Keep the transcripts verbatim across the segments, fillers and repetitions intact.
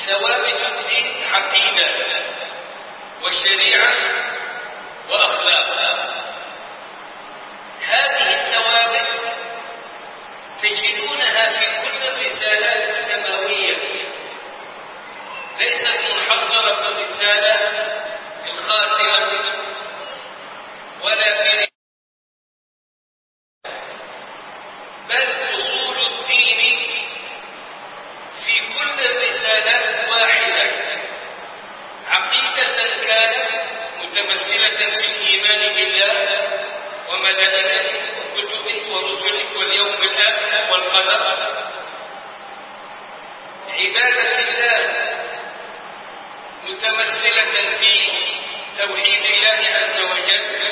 ثوابت الدين عقيدة وشريعة وأخلاق. هذه الثوابت تجدونها في كل الرسالات السماوية، ليست منحصرة في الرسالة الخاتمة ولا في، بل أصول الدين في كل الرسالات واحدة، عقيدة كانت متمثلة في الإيمان بالله وملائكته وكتبه ورسله واليوم الآخر والقدر، عبادة الله متمثلة في توحيد الله عز وجل،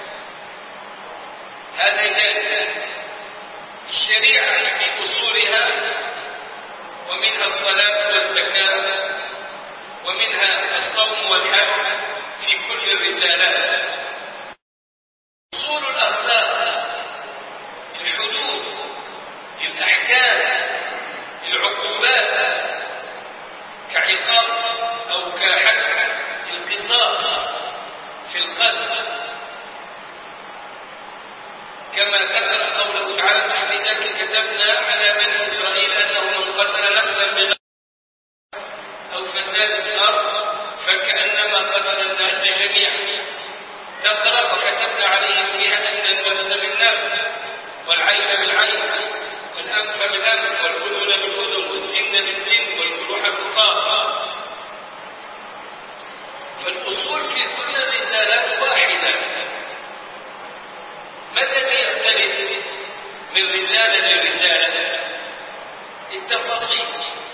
هذا جاء الشريعة في أصولها، ومنها الصلاة والزكاة ومنها الصوم والحج في كل الرسالات. أصول الأخلاق، الحدود، الأحكام، العقوبات كعقاب أو كحد، القصاص في القتل، كما ذكر قوله تعالى: فلذلك كتبنا على بني إسرائيل أنه من قتل نفسا بغير أو فساد في الأرض فكأنما قتل الناس جميعا. تقرأ: وكتبنا عليهم فيها أن النفس بالنفس والعين بالعين والأنف بالأنف والأذن بالأذن والسن بالسن والجروح بالقصاص. فالأصول في كل الرسالات واحدة. ما الذي يختلف من رسالة لرسالة؟ التفاصيل،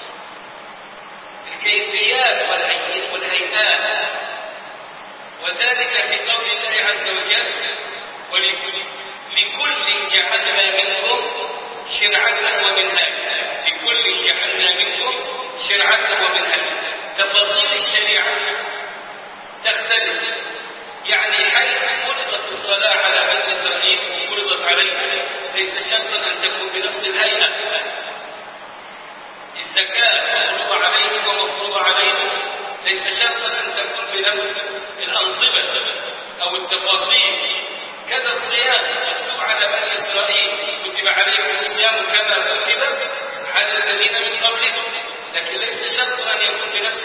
الكيفيات والهيئات، وذلك في قول الله عز وجل: ولكل جعلنا منكم شرعة ومنهاجا. لكل جعلنا منكم شرعة ومنهاجا. تفاصيل الشريعة تختلف، يعني حيث فرضت الصلاة على بني إسرائيل وفرضت عليهم ليس شرطا أن تكون بنفس الهيئة. الزكاة مفروضة عليهم ومفروضة عليهم ليس شرطا أن تكون بنفس الأنظمة أو التفاصيل. كذا الصيام مكتوب على بني إسرائيل: كتب عليكم الصيام كما كتب على الذين من قبلكم، لكن ليس شرطا أن يكون بنفس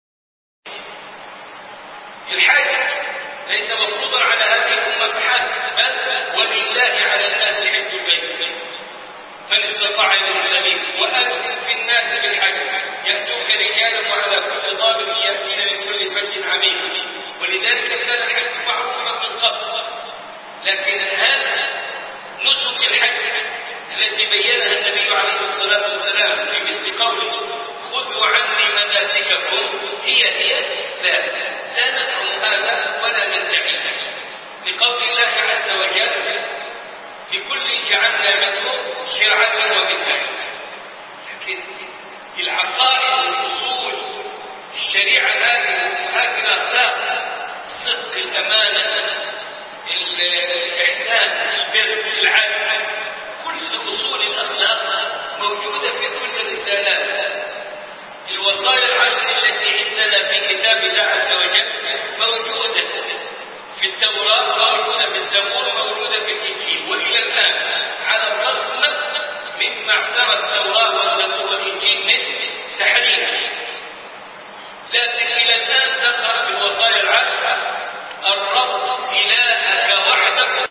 الحج. ليس مفروضا على هذه الأمة فحسب، بل ولله على الناس حج البيت من استطاع إليه سبيلا وأذن في الناس بالحج يأتوك رجالا وعلى كل ضامر يأتين من كل فج عميق. ولذلك كان الحج معروفا من قبل. لكن هل نسك الحج التي بينها النبي عليه الصلاة والسلام في مثل قوله: خذوا عني مناسككم، هي هي؟ لا، لا ندعو هذا ولا ندعي، لقول الله عز وجل: لكل جعلنا منكم شرعة ومنهاجا. لكن العقائد والأصول، الشريعة هذه وهذه الأخلاق، الصدق، الأمانة، الإحسان، البر، العدل، كل أصول الأخلاق موجودة في كل الرسالات. الوصايا العشر التي عندنا في كتاب الله عز وجل موجودة في التوراة، موجودة في الزبور، موجودة في الإنجيل، وإلى الآن على الرغم مما اعترى التوراة والزبور والإنجيل من تحريف، لكن إلى الآن تقرأ في الوصايا العشر: الرب إلهك وحده،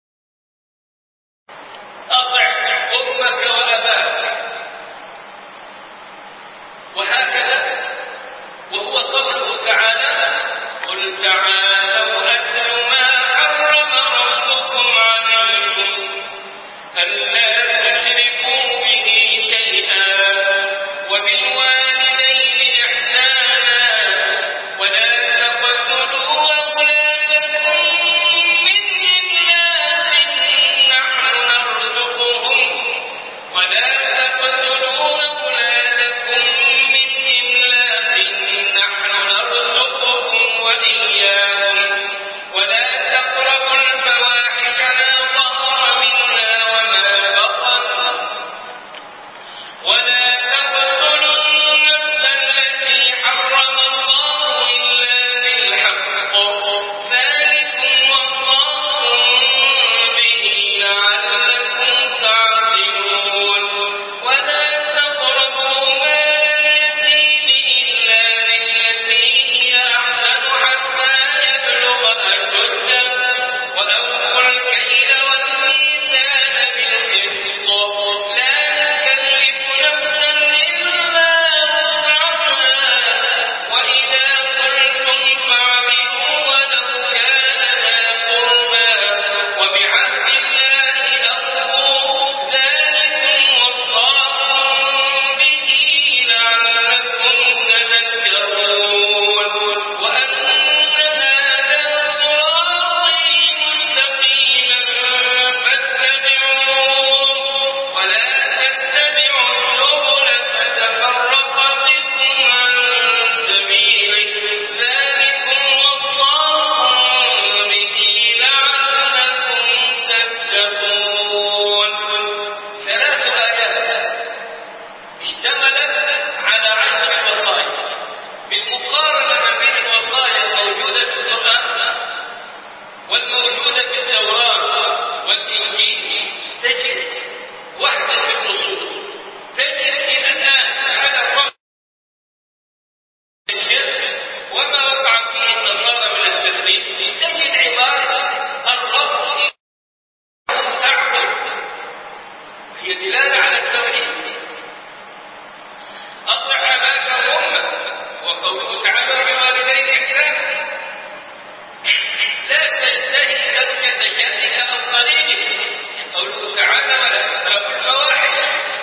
أطع أمك وأباك، وهكذا. وهو قوله تعالى: قل تعالوا أتل ما حرم ربكم عليكم ألا تشركوا به شيئا وبالوالدين إحسانا ولا تقتلوا أولادكم من إملاق نحن نرزقهم ولا تقتلوا أولادكم من إملاق نحن نرزقهم وإياكم والموجودة في التوراة والإنجيل تجد وحدة في النصوص، تجد إلى الآن على الرغم من الشرك وما وقع فيه النصارى من التثليث تجد عبارة الرب تعبد، هي دلالة على التوحيد. أطع أباك وأمك، وقوله تعالى وبالوالدين إحسانا، لا تشتهي زوجة جارك أو قريبك، قوله تعالى ولا تقربوا الفواحش،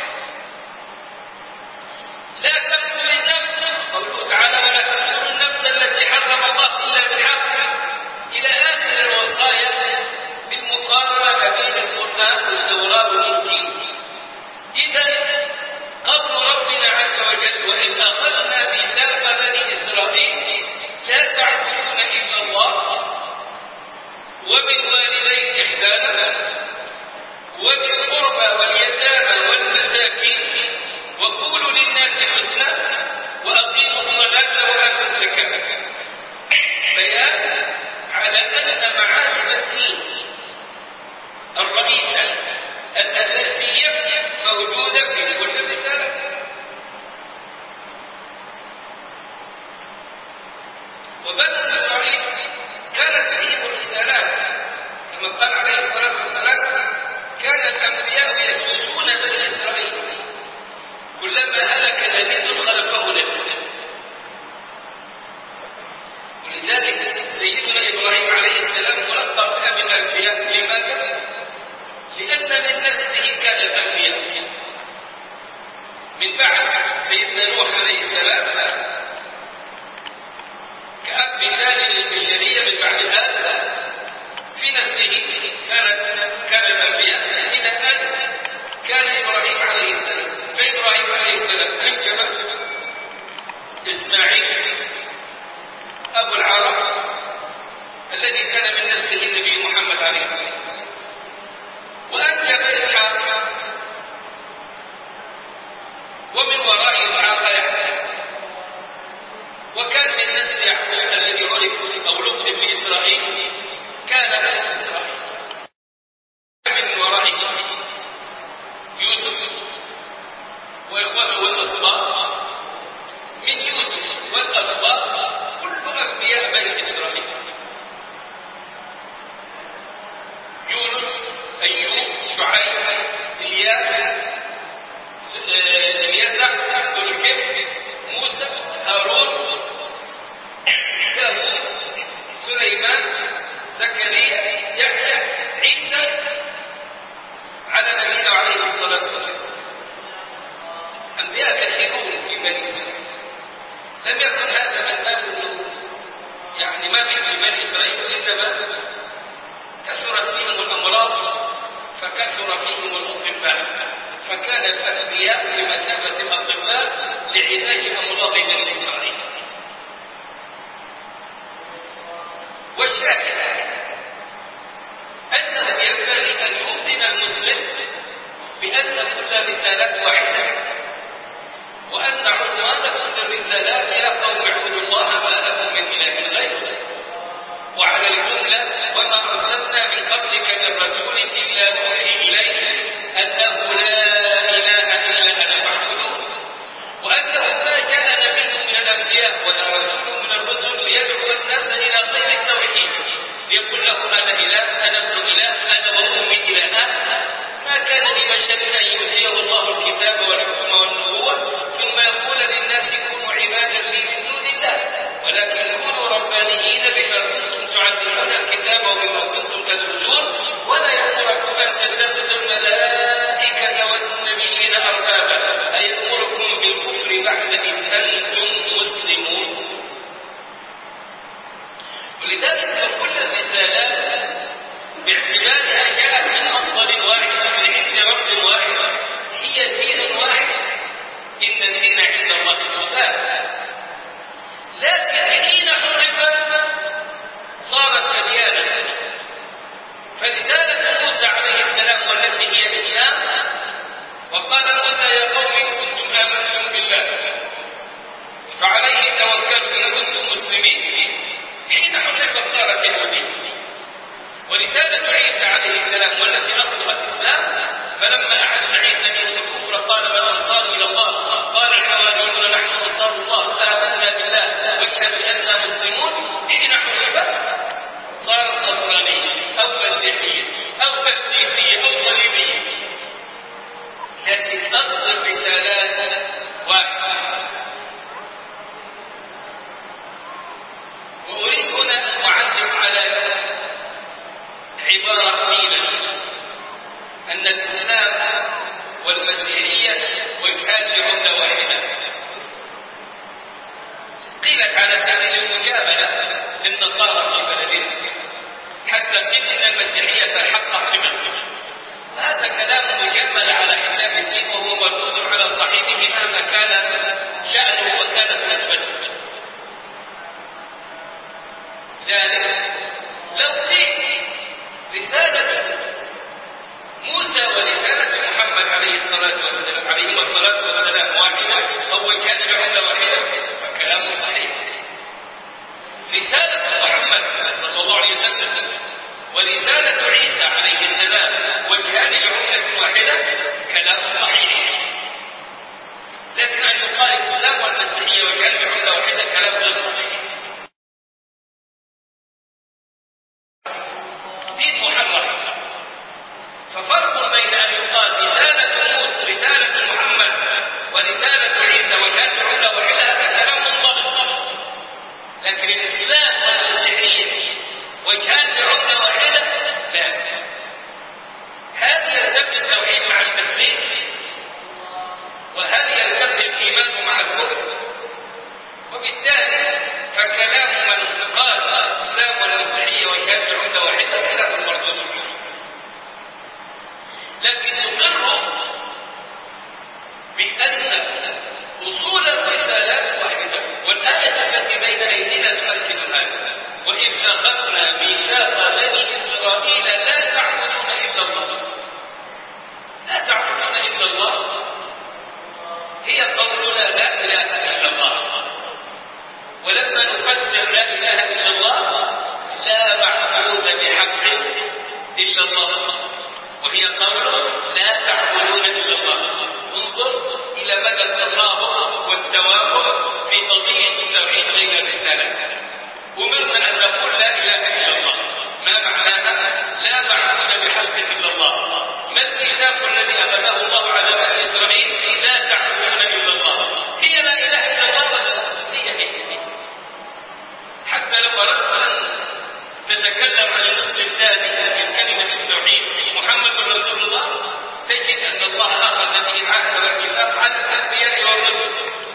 لا تقتلوا النفس، قوله تعالى ولا تقتلوا النفس التي حرم الله إلا بالحق، إلى آخر الوصايا بالمقارنة بين القرآن والتوراة والإنجيل. إذا قول ربنا عز وجل وإذ أخذنا ميثاق بني إسرائيل لا تعبدون إلا الله وبالوالدين إحسانا وذي القربى واليتامى والمساكين وقولوا للناس حسنا وأقيموا الصلاة وآتوا الزكاة، بيان على أن معالم الدين الرئيسة الأساسية موجودة في كل رسالة. وبنو إسرائيل كانت فيهم الرسالات كما قال عليه الصلاة والسلام كان الأنبياء يسوسون بني إسرائيل كلما هلك نبي خلفه نبي. ولذلك سيدنا إبراهيم عليه السلام ملقب بأبي الأنبياء، لماذا؟ لأن من نسله كان الأنبياء. من بعد سيدنا نوح عليه السلام كأب ثاني للبشرية من بعد هذا في نسله كانت كان الأنبياء إلى أن كان إبراهيم عليه السلام. فإبراهيم عليه السلام أنجب إسماعيل أبو العرب الذي كان من نسله النبي محمد عليه السلام، وأنجب إسحاق ومن وراء إسحاق يعقوب، وكان من نسل يعقوب الذي عرف أو لقب بإسرائيل كان بنو إسرائيل. من ورائه يوسف وإخوته والأسباط، من يوسف والأسباط كل أنبياء بني إسرائيل، يونس، أيوب، شعيب، إلياس، اليسع، ذو الكفل، موسى، هارون، داوود، سليمان، زكريا، يحيى، عيسى، على نبينا عليه الصلاة والسلام. أنبياء كثيرون في بني إسرائيل. لم يكن هذا من باب النور، يعني ما في في بني إسرائيل، إنما كثرت فيهم الأمراض فكثر فيهم الأطباء، فكان الأنبياء بمثابة الأطباء لعلاج أمراض بني إسرائيل. والشاهد أنه ينبغي أن يوقن المسلم بأن كل رسالة واحدة، وأن عنوان كل الرسالات يا قوم اعبدوا الله ما لكم من إله غيره. وعلى الجملة وما أرسلنا من قبلك من رسول إلا نوحي إليه أنه لا إله إلا أنا فاعبدون، وأنه ما جاء نبي من الأنبياء ولا رسول من الرسل ليدعو الناس إلى غير التوحيد ليقول لهم أنا إله، أنا ابن إله، أنا وأمي إلهان. ما كان لبشر أن يؤتيه الله الكتاب والحكم والنبوة ثم يقول للناس كونوا عبادا لي من دون الله، ولكن كونوا ربانيين بما كنتم تعلمون الكتاب وبما كنتم تدرسون، ولا يأمركم أن تتخذوا الملائكة والنبيين أربابا، أيأمركم بالكفر بعد إذ أنتم مسلمون. ولذلك كل الرسالات باعتبارها جاءت من أصل واحد من عند رب واحد هي دين واحد، إن الدين عند الله الإسلام. لكن حين عرفت صارت أديانا، فرسالة موسى عليه السلام والتي هي الإسلام، وقال موسى يا قوم إن كنتم آمنتم بالله فعليه توكلوا إن كنتم مسلمين. حين عرفت صارت الوحيد، السلام والتي أصلها الإسلام، فلما أحس عيسى منهم الكفر قال من أنصار إلى الله؟ قال الحواريون نحن أنصار الله آمنا بالله واشهد أننا مسلمون. حين حرفت صارت نصرانية أو مسيحية أو تثليثية أو صليبية، لكن أصل الرسالات واحد. وأريد هنا أن أعلق على عبارة قيلت أن الإسلام والمسيحية وجهان لعملة واحدة. قيلت على سبيل المجاملة للنصارى في بلدنا حتى قيل إن المسيحية تحقق لمن. هذا كلام مجمل على حساب الدين وهو مردود على صاحبه مهما كان شأنه وكانت نسبته. ذلك لو قيل رسالة موسى ورسالة محمد عليه الصلاة والسلام عليه الصلاة والسلام واحدة أو وجهان لعملة واحدة فكلام صحيح. رسالة محمد صلى الله عليه وسلم ورسالة عيسى عليه السلام وجهان لعملة واحدة كلام صحيح. لكن أن يقال الإسلام والمسيحية وجهان لعملة واحدة كلام غير صحيح. دين محرف. ففرق بين أن يقال رسالة موسى رسالة محمد ورسالة عيسى وجهان لعملة واحدة هذا كلام منضبط. لكن الإسلام والمسيحية وجهان لعملة واحدة لا. هل يلتقي التوحيد مع التثليث؟ وهل يلتقي الإيمان مع الكفر؟ وبالتالي فكلام من قال الإسلام والمسيحية وجهان لعملة واحدة كلام مردود عنه. لكن نقر بأن أصول الرسالات واحدة، والآية التي بين أيدينا تؤكد هذا. وإذ أخذنا ميثاق بني إسرائيل لا تعبدون إلا الله. لا تعبدون إلا الله هي قولنا لا إله إلا الله. ولما نفسر لا إله إلا الله لا معبود بحق إلا الله، وهي قول لا تعبدون إلا الله. انظر إلى مدى التطابق والتوافق في قضية التوحيد بين الرسالات. أمرنا أن نقول لا إله إلا الله. ما معناها؟ لا معبود بحق إلا الله. ما الميثاق الذي أخذه الله على بني إسرائيل؟ لا تعبدون إلا الله. هي لا إله إلا الله ولا هي هي. حتى لو أردت أن تتكلم عن النصف الثاني من كلمة التوحيد محمد رسول الله تجد أن الله أخذ به العهد والميثاق على الأنبياء والرسل.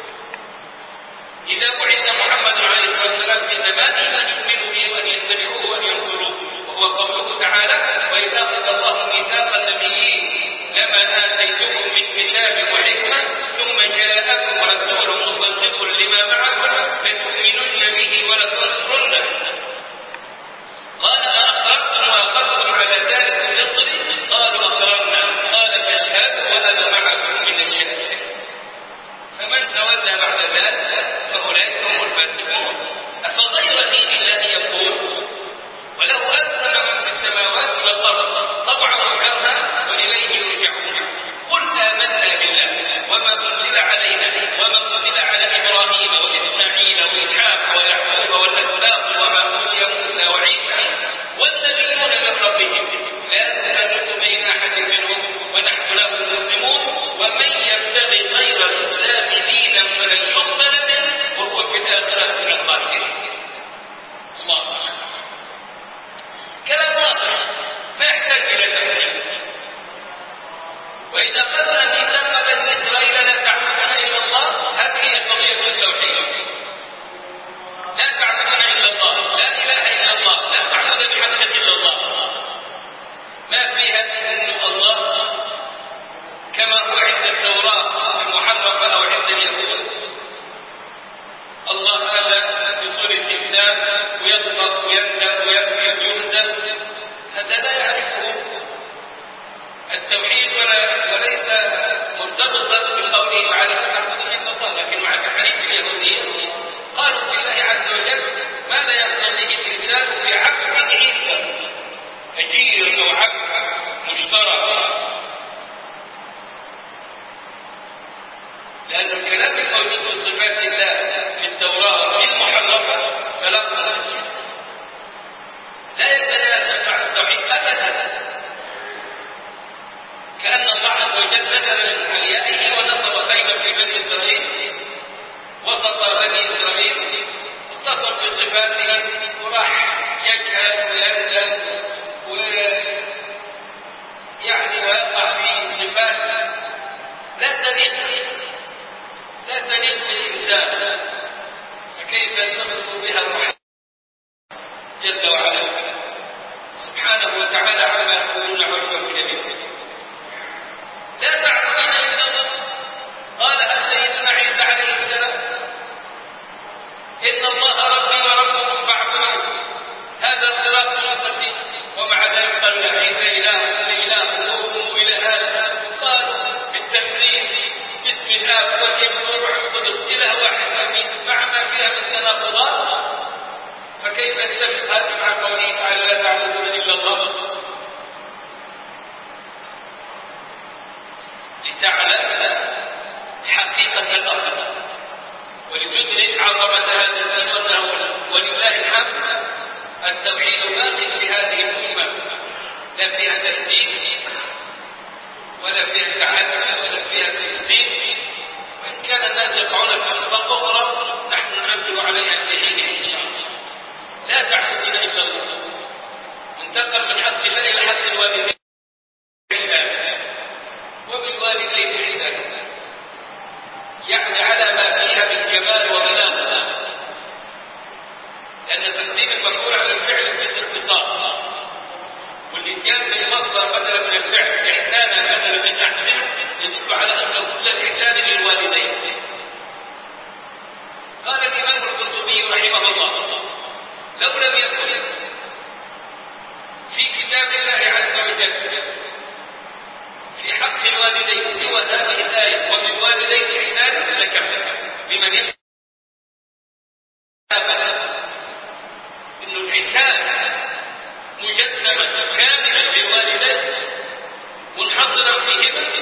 إذا بعث محمد عليه الصلاة والسلام في زمانه من يؤمنوا به وأن يتبعوه وأن ينصروه، وهو قوله تعالى وإذا أخذ الله ميثاق النبيين لما آتيتكم من كتاب وحكمة ثم جاءكم رسول مصدق لما معكم لتؤمنن به ولتنصرنه. قال أأقررتم وأخذتم على ذلك مصري؟ قالوا أقررنا. قال فاشهدوا وأنا معكم من الشهداء. فمن تولى بعد ذلك فأولئك هم الفاسقون. أفغير دين الله يقول وله أسلم من في السماوات والأرض طوعا وكرها وإليه يرجعون. قل آمنا بالله وما أنزل علينا وما أنزل على إبراهيم وإسماعيل وإسحاق ويعقوب والأسباط وما أوتي موسى وعيسى والنبيون من ربهم لا نفرق بين أحد منهم ونحن له مسلمون ومن يبتغي غير الإسلام دينا فلن يقبل منه وهو في الآخرة من الخاسرين. الله كلام واضح ما يحتاج إلى تفسير. وإذا أخذنا ميثاق بني إسرائيل لا تعبدون إلا الله هذه هي قضية التوحيد. لا تعبدون إلا الله، لا إله إلا الله، لا تعبد بحق إلا الله. ما فيها أن الله كما هو عند التوراة المحرفة أو عند اليهود الله هذا بصورة إنسان ويضغط ويبدأ ويبكي ويهدم، هذا لا يعرفه التوحيد ولا وليس مرتبطا بقوله تعالى لا تعبدون إلا الله. لكن مع تحريف اليهودية قالوا في الله عز وجل ما لا يقتضيه الإنسان بعبد عيسى أجير أو عبد وسط بني إسرائيل اتصف بصفاته وراح يجهل ويندم ويعني ويقع في صفات لا تليق لا تليق بالإنسان، فكيف تصف بها الرحمن جل وعلا سبحانه وتعالى عما يقولون علوا كبيرا. لا تعبدون إلا الله. قالها سيدنا عيسى عليه السلام: إن الله ربي وربكم فاعبدوه، هذا صراط مستقيم. ومع ذلك قال عيسى إله إله وأمه إلهان، قالوا بالتثليث باسم الآب والابن والروح القدس إله واحد أمين، مع ما فيها من تناقضات. فكيف نتفق هذا مع قوله تعالى: لا تعبدون إلا الله؟ لتعلم حقيقة الأمر ولتدرك عظمة هذا الدين وأنه ولله الحمد التوحيد باق في هذه الأمة، لا فيها تثبيت ولا فيها تعدي ولا فيها تجديد، وإن كان الناس يقعون في أخطاء أخرى نحن ننبه عليها في حينها إن شاء الله. لا تعبدون إلا الله، انتقل من حق الله إلى حق الوالدين وبالوالدين إحسانا، يعني على ما فيها من جمال وبلاغة، لأن تقديم المفعول على الفعل في الاختصاص، والاتيان بالمصدر بدلا من الفعل إحسانا بدلا من أحسن يدل على أن كل الإحسان للوالدين. قال الإمام القرطبي رحمه الله: لو لم يكن في كتاب الله عز وجل في حق الوالدين سوى هذه الآية وبالوالدين إحسانا لكفى بمن يفعل إنه الإحسان مجدما كاملا للوالدين منحصرا فيهما،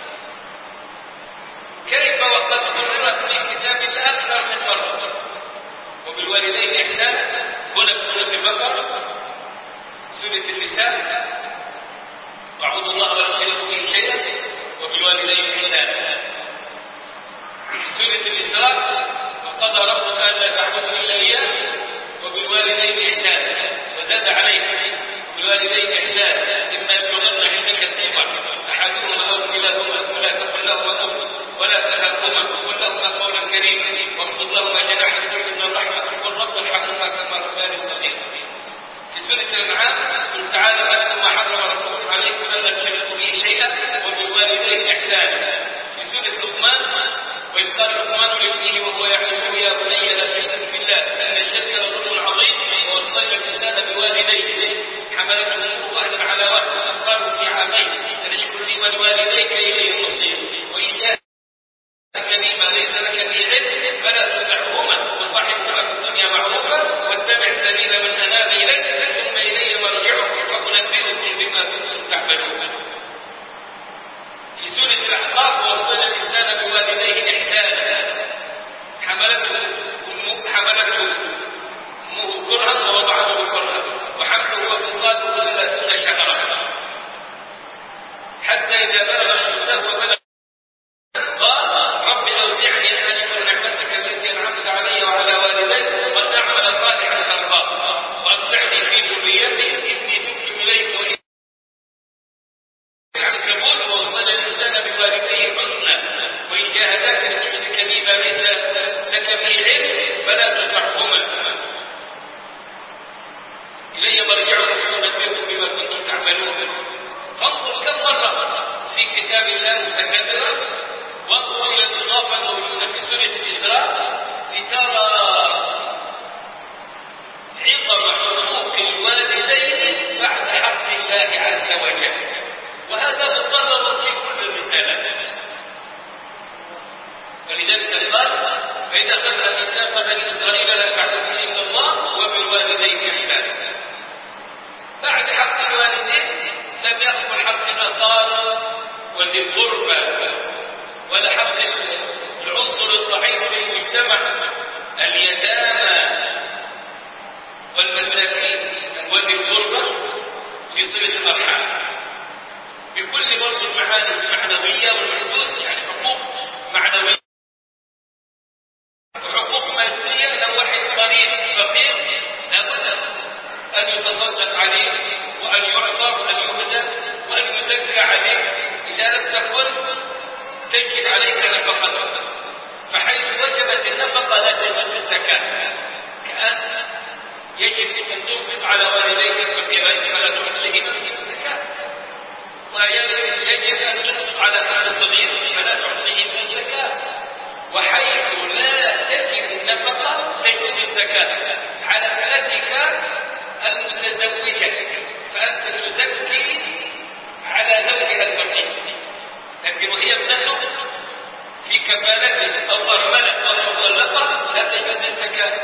كيف وقد قررت في كتاب الله أكثر من مرة وبالوالدين إحسانا؟ هنا في سورة البقرة، سورة النساء واعبدوا الله ولا تشركوا به شيئا وبالوالدين إحسانا. في سورة الإسراء وقضى ربك ألا تعبدوا إلا إياه وبالوالدين إحسانا، وزاد عليه بالوالدين إحسانا إما يبلغن عندك الكبر أحدهما أو كلاهما فلا تقل لهما أف ولا تنهرهما وقل لهما قولا كريما واخفض لهما جناح الذل من الرحمة وقل رب ارحمهما كما ربياني صغيرا. في سورة الأنعام قل تعالى مثل ما حرم ربكم عليكم ألا تشركوا به شيئا وبالوالدين إحسانا. في سورة لقمان وإذ قال لقمان لابنه وهو يعلمه يا بني لا تشرك بالله إن الشرك لظلم عظيم ووصينا الإنسان بوالديه حملته أمه وهنا على وهن وأثقاله في عامين أنشكر لي ولوالديك إليه المصير وإن جاءك بما ليس لك به علم فلا تطعهما وصاحبهما في الدنيا معروفا واتبع سبيل من أناب إليك ثم إلي مرجعكم فأنبئكم بما كنتم تعملون. في سورة الأحقاف ووصينا الإنسان بوالديه إحسانا حملته أمه حملته أمه كرها ووضعته كرها وحمله وفصاله ثلاثون شهرا حتى إذا بلغ أشده وبلغ قال رب أوزعني أن أشكر نعمتك التي أنعمت علي وعلى والدي وأن أعمل صالحا ترضاه وأصلحني في ذريتي إني تبت إليك وإني العنكبوت ووصل الإنسان بوالديه حسنا وإن جاهداك لتشرك بي ما ليس لك به علم فلا تطعهما إلي مرجعكم فأنبئكم بما كنتم تعملون. فانظر كم مرة في كتاب الله متكررة، وانظر إلى الإضافة الموجودة في سورة الإسراء لترى عظم حقوق الوالدين بعد حق الله عز وجل، وهذا مقرر في كل الرسالات. ولذلك قال فإذا أخذنا ميثاق بني إسرائيل لا تعبدون إلا الله وبالوالدين إحسانا. بعد حق الوالدين لم يذكر حق الأقارب وذي القربى ولا حق العنصر الضعيف للمجتمع اليتامى والمساكين وذي القربى في صلة الأرحام بكل برضه المعاني المعنوية والحدوث، يعني حقوق معنوية مادية لو واحد قريب فقير لابد أن يتصدق عليه وأن يعطى وأن يهدى وأن يزكى عليه. إذا لم تكن تجب عليك نفقته، فحيث وجبت النفقة لا تجب الزكاة. كأن يجب أن تنفق على والديك الفقيرين فلا تعطيهما الزكاة، ويجب أن تنفق على أخ صغير فلا تعطيهما الزكاة. وحيث لا تجب النفقة تجب الزكاة على ابنتك المتزوجة، فأنت تزكي على زوجها الفقير. لكن وهي ابنتك في كفالتك أو أرملة أو مطلقة لا تجوز الزكاة.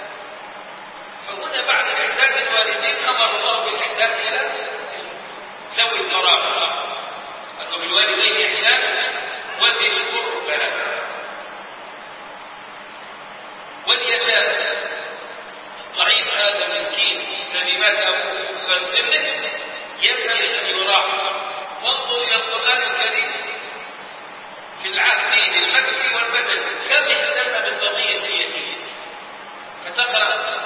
فهنا بعد إحسان الوالدين أمر الله بالإحسان إلى ذوي القرابة، أنه بالوالدين إحسانا وذي القربى واليتامى. ضعيف هذا المسكين الذي مات أبوه فانزله ينبغي أن يراعى. وانظر إلى القرآن الكريم في العهدين المكي والمدني كم اهتم بالقضية اليتيم. فتقرأ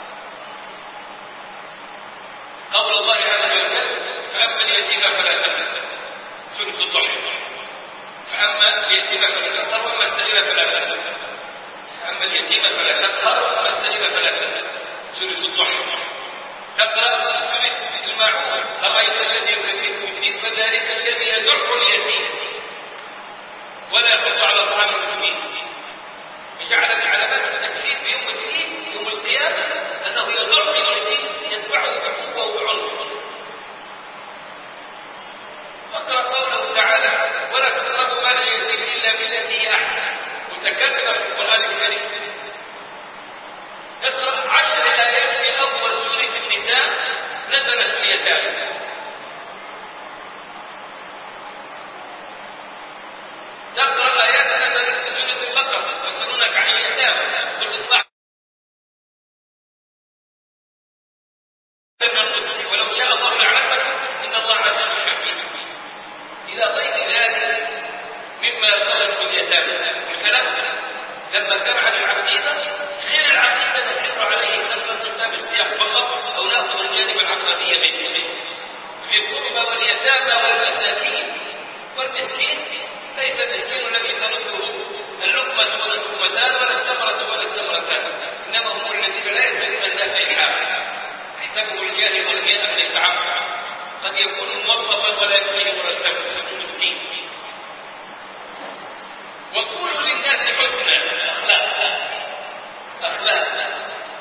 قول الله عز وجل: فأما اليتيم فلا تقهر ثلث الضحى، فأما اليتيم فلا تقهر وأما السائل فلا تقهر، فأما اليتيم فلا تقهر وأما السائل فلا تقهر ثلث الضحى. تقرأ ثلث المعون: أرأيت الذي يكذب بالدين فذلك الذي يدع اليتيم ولا يحط على طعام المسكين. وجعل من علامات التكفير في يوم الدين يوم القيامة أنه يدع اليتيم يدفعه بقوة وبعنف. واقرأ قوله تعالى: ولا تقربوا مال اليتيم إلا بالتي هي أحسن، متكررة في القرآن الكريم. اقرأ عشر آيات في أول سورة النساء نزلت في اليتامى. تقرأ آيات نزلت في سورة البقرة: يسألونك عن اليتامى قل إصلاح ولو شاء الله لعنتكم إن الله عزيز حكيم. إلى غير ذلك مما يرتبط باليتامى. الكلام لما كان عن العقيدة غير العقيدة نكر عليه كثرة كتاب السياق فقط أو ناخذ الجانب العقدية منه. في القربى واليتامى والمساكين. والمسكين ليس المسكين الذي ترده اللقمة ولا اللقمتان ولا التمرة ولا التمرتان، إنما هم الذين لا يزالون ذات الحافة يحسبه الجاهل والغنى أن يتعفف، قد يكون موظفا ولا يكفيه مرتبا مسكين. وقولوا للناس حسنا، أخلاق أخلاق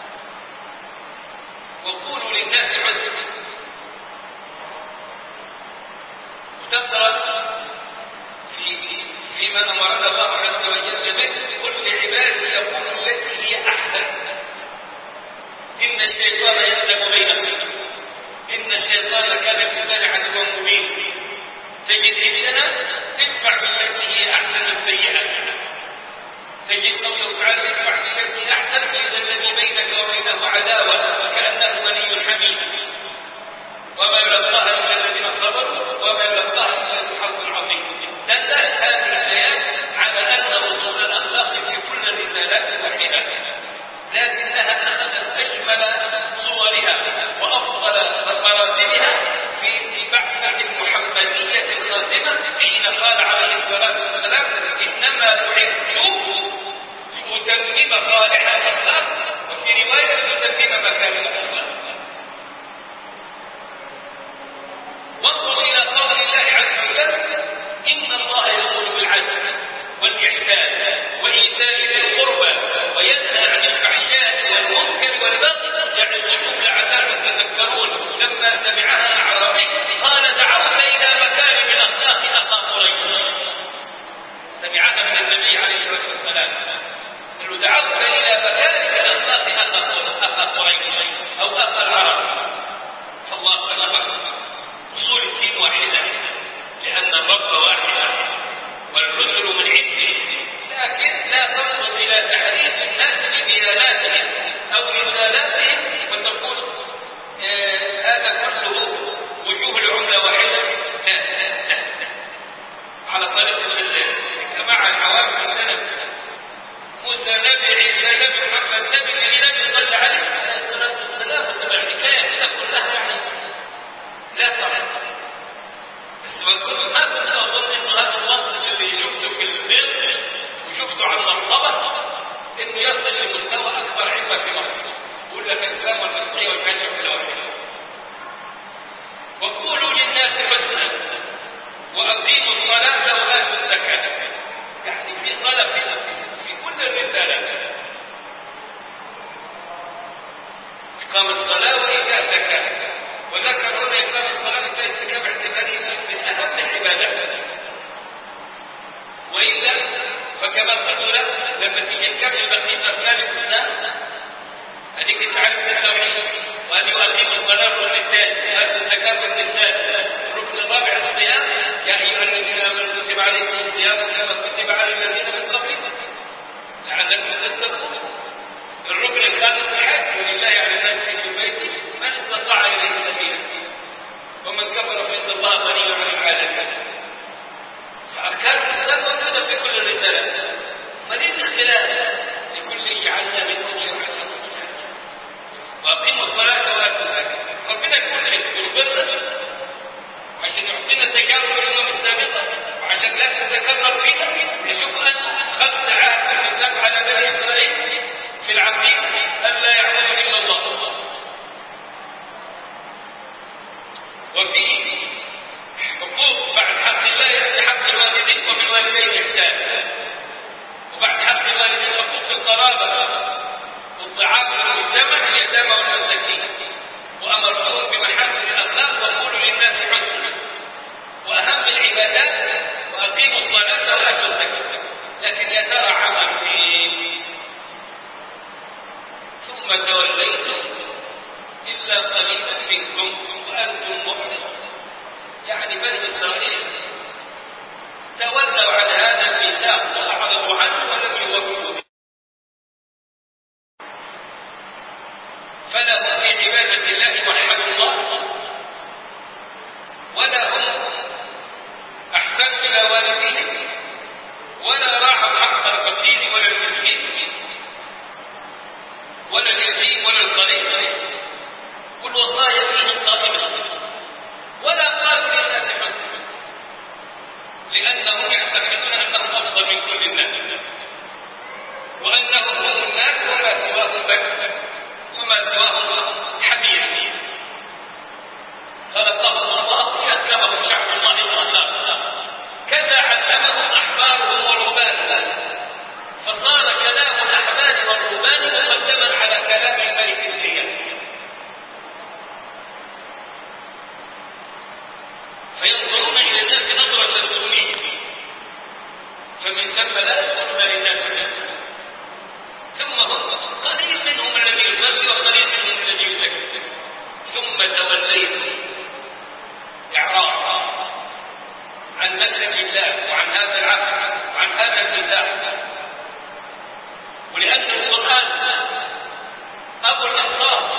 وقولوا للناس حسنا. وتقرأ في فيما أمرنا الله عز وجل به: قل لعبادي يقولوا التي هي أحسن إن الشيطان يسلم بينهم إن الشيطان كان للإنسان عدوا مبينا. تجد إننا ادفع بالتي هي أحسن السيئة. تجد قوله تعالى: ادفع بالتي أحسن فإذا الذي بينك وبينه عداوة كأنه ولي حميد وما يلقاها إلا الذين صبروا وما يلقاها إلا ذو حظ عظيم. دلت هذه الآيات على أن أصول الأخلاق في كل الرسالات واحدة، لكنها أخذت أجمل صورها وأفضل مراتبها في بعثة المحمدية الخاتمة حين قال عليه الصلاة والسلام: إنما بعثت لأتمم صالح الأخلاق، وفي رواية لأتمم مكارم الأخلاق. وانظر إلى قول الله عز وجل: إن الله يأمر بالعدل والإحسان وإيتاء ذي القربى وينهى عن الفحشاء والمنكر والبغي يعظكم لعلكم تذكرون. لما سمعها أعرابي قال: دعوت إلى مكارم الأخلاق أخا قريش. سمعها من النبي عليه الصلاة والسلام، قالوا: دعوت إلى مكارم الأخلاق أخا قريش أو أخا العرب. فالله أكبر. أصول الدين واحدة لأن الرب واحد والرسل من عنده، لكن لا تنظر إلى تحريف الناس بدياناتهم أو رسالاتهم وتقول آه هذا كله وجوه العملة واحدة. لا لا لا على طريقة الجماعة العوام عندنا موسى نبي يدعي إلى نبي محمد نبي النبي صلى عليه الصلاة والسلام وتبع الحكاية كده كلها يعني لا طبعا. بس ما كنت ما كنت أظن إنه هذا المنطق اللي شفته في الفيلم وشفته على المصطبة إنه يصل لمستوى أكبر علما في مصر. يقول لك الإسلام والمسيحية والكلمة كلها واحدة. وقولوا للناس حسنا وأقيموا الصلاة وآتوا الزكاة. يعني في صلاة في, في كل الرسالة. إقام الصلاة وإيتاء الزكاة. وذكر هنا إقام الصلاة وإيتاء الزكاة باعتبارها من أهم العبادات. وإلا فكما قلت لك لما تيجي تكمل بقية أركان الإسلام هذيك أنت عارف التوحيد وأن يقيموا الصلاة والإيتاء وآتوا الزكاة والإحسان. الركن الرابع الصيام يا أيها الذين آمنوا كتب عليكم الصيام كما كتب على الذين من قبلكم لعلكم تتقون. الركن الخامس الحج ولله على الناس حج البيت من استطاع إليه سبيلا ومن كفر فإن الله غني عن العالمين. فأركان الإسلام موجودة في كل الرسالات. فليه الاختلاف؟ لكل جعلنا منكم شرعة وأقيموا الصلاة وآتوا الزكاة. ربنا يكون خير يخبرنا عشان يعطينا تجارب الأمم السابقة وعشان لا تتكرر فينا. نشوف أن خدت عهد الإسلام على بني إسرائيل في العقيدة أن لا يعبدوا إلا الله. وفي حقوق بعد حق الله يأتي حق الوالدين وبالوالدين إحسانا. وبعد حق الوالدين حقوق القرابة والضعاف في المجتمع اليتامى والمساكين. وأمرتهم بمحاسن الأخلاق وقولوا للناس حسنا. وأهم العبادات وأقيموا الصلاة وآتوا الزكاة. لكن يا ترى عمل فيه ثم توليتم إلا قليلا منكم وأنتم مؤمنون. يعني بني إسرائيل تولوا عن هذا الميثاق وأعرضوا عنه ولم يوفوا به. فلا هم في عبادة الله وحدوا الله ولا هم أحسنوا إلى والديهم ولا راعوا حق الفقير ولا المسكين ولا اليتيم ولا القريب والوصايا فيهم قائمة ولا قالوا للناس حسنا لأنهم يعتقدون أنهم أفضل من كل الناس وأنهم هم الناس وما سواهم بشر وما سواهم حمير. خلقهم الله ليكرمهم شعب الله الأخلاق. كذا علمهم أحبارهم ورهبانهم فصار كلام الأحبار والرهبان مقدما على كلام الملك الديان. فينظرون إلى الناس نظرة سنية فمن ثم لا يقولون للناس حسنا. ثم هم قليل منهم الذي يصلي وقليل منهم الذي يزكي. ثم توليتم إعراض عن منهج الله وعن هذا العهد وعن هذا الميثاق. ولأن القرآن أبو الإنصاف.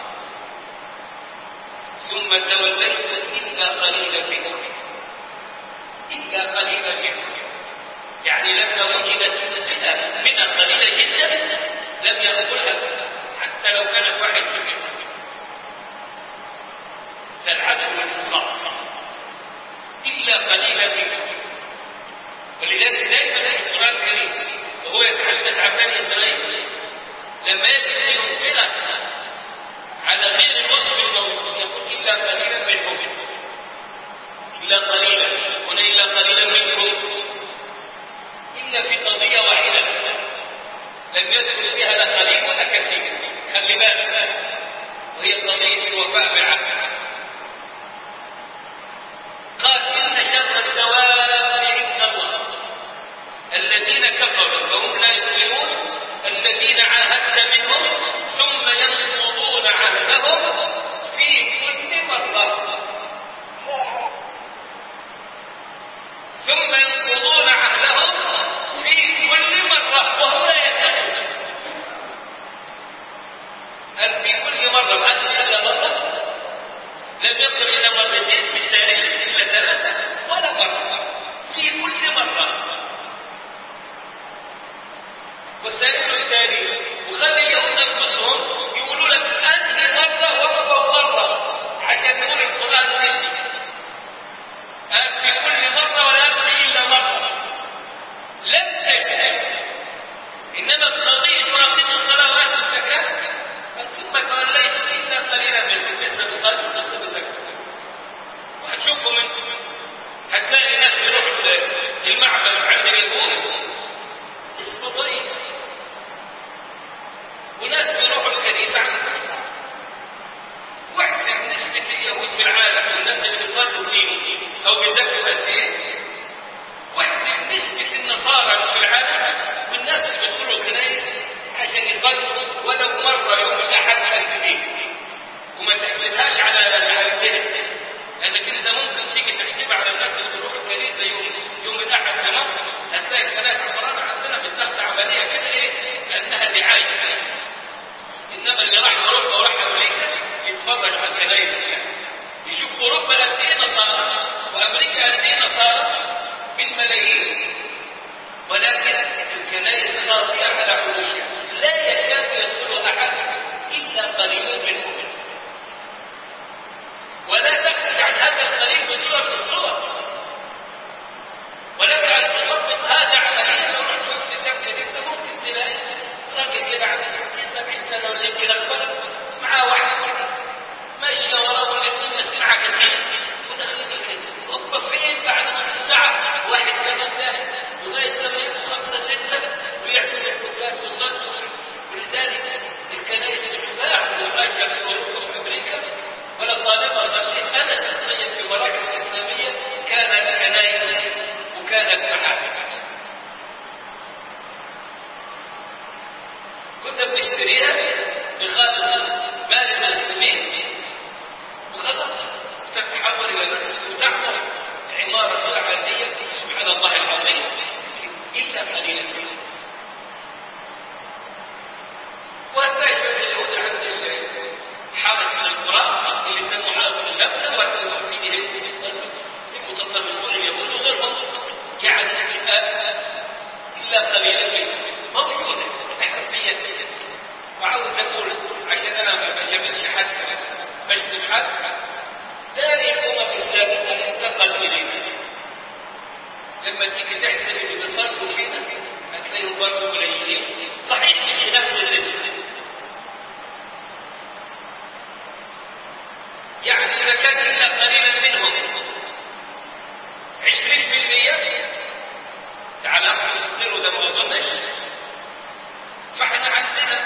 ثم توليتم إلا قليلا منكم إلا قليلا منكم. يعني لما وجدت فئة منها قليلة جدا لم يأكلها حتى لو كانت واحد في المئة. فالعدد والإنصاف إلا قليلا منكم. ولذلك دائما القرآن الكريم وهو يتحدث عن بني إسرائيل لما يجد فيهم فئة على غير الوصف الموجود يقول إلا قليلا منهم إلا قليلا هنا إلا قليلا منكم إلا في قضية واحدة لم يدخل فيها لا قليل ولا كثير. خلي بالك وهي قضية الوفاء بالعهد. قال إن شر الدواب عند الله الذين كفروا فهم لا يؤمنون الذين عاهدت منهم ثم ينقضون عهدهم في كل مرة ثم ينقضون عهدهم في كل مرة وهم لا يتقون. هل في كل مرة ما أنشي إلا مرة؟ لم يصل إلى مرتين في التاريخ إلا ثلاثة ولا مرة في كل مرة. إنما القضية وأقيموا الصلاة وآتوا الزكاة ثم توليتم إلا قليلا منكم. لسه بيصلوا ولسه بيزكوا. وهتشوفوا منكم هتلاقي ناس بيروحوا المعبد عند اليهود اسمه ضيق، وناس بيروحوا الكنيسة عند الكنيسة. واحدة من نسبة اليهود في العالم والناس اللي بيصلوا فيه أو بيزكوا قد إيه؟ واحدة من نسبة النصارى في العالم والناس اللي بيدخلوا الكنائس عشان يصلوا ولو مرة يوم الأحد ألف جنيه. وما تحسبهاش على الكنيسة، لأنك أنت ممكن تيجي تحسبها على الناس اللي بيروحوا الكنيسة يوم يوم الأحد كمان هتلاقي الكنائس عبارة عندنا بتاخد عملية كده إيه كأنها دعاية. إنما اللي راح أوروبا وراح أمريكا يتفرج على الكنائس يعني يشوف أوروبا قد إيه نصارى وأمريكا قد إيه نصارى بالملايين، ولكن الكنائس خاطئة على عروشها لا يكاد يدخل أحد إلا قليل منهم. ولا تبحث عن هذا القليل بصورة من الصور، ولك أن تطبق هذا عمليا. لو رحت نفس الدم كنيسة ممكن تلاقي راجل كده عنده ستين سبعين سنة ولا يمكن أكبر معاه واحد ماشية وراه والاثنين ماسكين عكازين وداخلين الكنيسة. هوبا فين بعد نص ساعة واحد كمان داخل لغاية لما يبقوا خمسة ستة ويعمل الحكايات والصلاة. ولذلك الكنائس الشباع والخارجة في أوروبا وفي أمريكا ولا طالبة صليت أنا شخصيا في المراكز الإسلامية كانت كنائس وكانت محافل. كنا بنشتريها بخالص مال المسلمين وخلاص تتحول إلى المسجد وتعمر عمارة عادية سبحان الله العظيم إلا قليلا منهم. وهتلاقي اليهود عند حالة من القرى اللي كانوا حالة اللبنة والوحيدين المتطرفون اليهود وغيرهم يعني إلا قليلا منهم موجودة حرفيا. وعاوز أقول عشان أنا ما بجملش حد بشتم حد دائما الأمم الإسلامية انتقل إلينا. لما تيجي تحسب اللي بيصلوا فينا هتلاقيهم برضه قليلين صحيح مش نفس الرجل. يعني إذا كان إلا قليلا منهم عشرين في المية تعال أخذ ده ما أظنش. فإحنا عندنا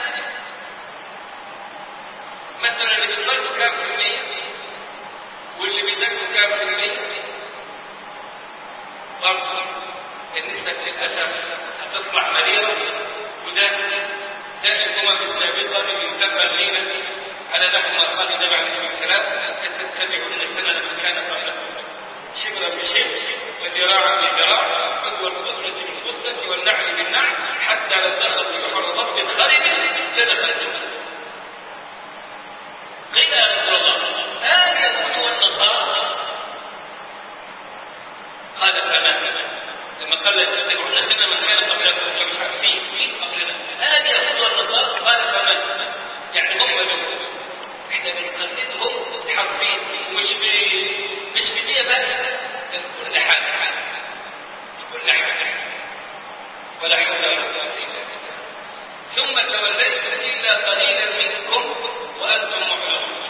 مثلا اللي بيصلوا كام في المية واللي بيزكوا كام في المية برضه النسب للأسف هتطلع مريضة. وده ده الأمم السابقة اللي انتبه لينا على نحو ما قال النبي عليه الصلاة والسلام تتبعون السنن من كان قبلكم شبرا بشبر وذراعا بذراع والقدرة بالقدرة والنعل بالنعل حتى لو دخلوا سحر ضرب خارج لدخلتم. قيل يا رسول الله هل يكون النصارى؟ قال فما لما قال تتبعون السنن من كان قبلكم فمش عارفين مين قبلنا هل يكون النصارى؟ قال فما يعني هم لهم احنا بنقلدهم حرفين مش ب... مش بديه بس في كل حاجه في كل حاجه ولا حول ولا قوه الا بالله. ثم توليتم الا قليلا منكم وانتم معرضون.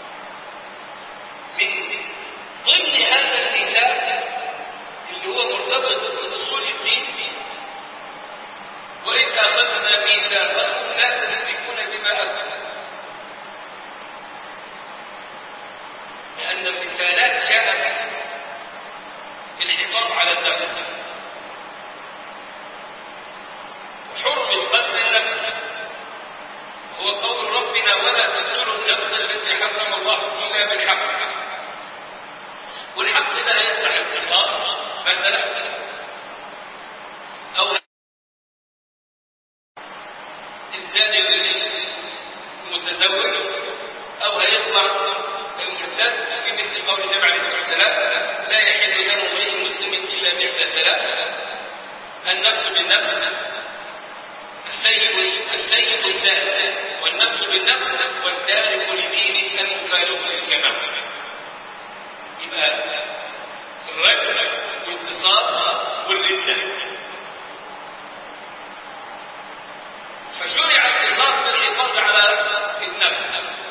من ضمن هذا الميثاق اللي هو مرتبط باصول الدين واذ اخذنا ميثاقكم لا تسفكون دماءكم، لأن الرسالات جاءت الحفاظ على النفس وحرمة قتل النفس. هو قول ربنا ولا تقتلوا النفس التي حرم الله إلا بالحق. والحق لا يفتح القصاص مثلا أو الزاني المتزوج أو هيطلع المرتد في مثل قول النبي عليه الصلاة والسلام لا يحل دم امرئ مسلم إلا بإحدى ثلاث: النفس بالنفس، السيب السيب الزاد، والنفس بالنفس، والتارك لدينه المفارق للجماعة. يبقى الرجل والقصاص والردة. فشرع القصاص للحفاظ على النفس،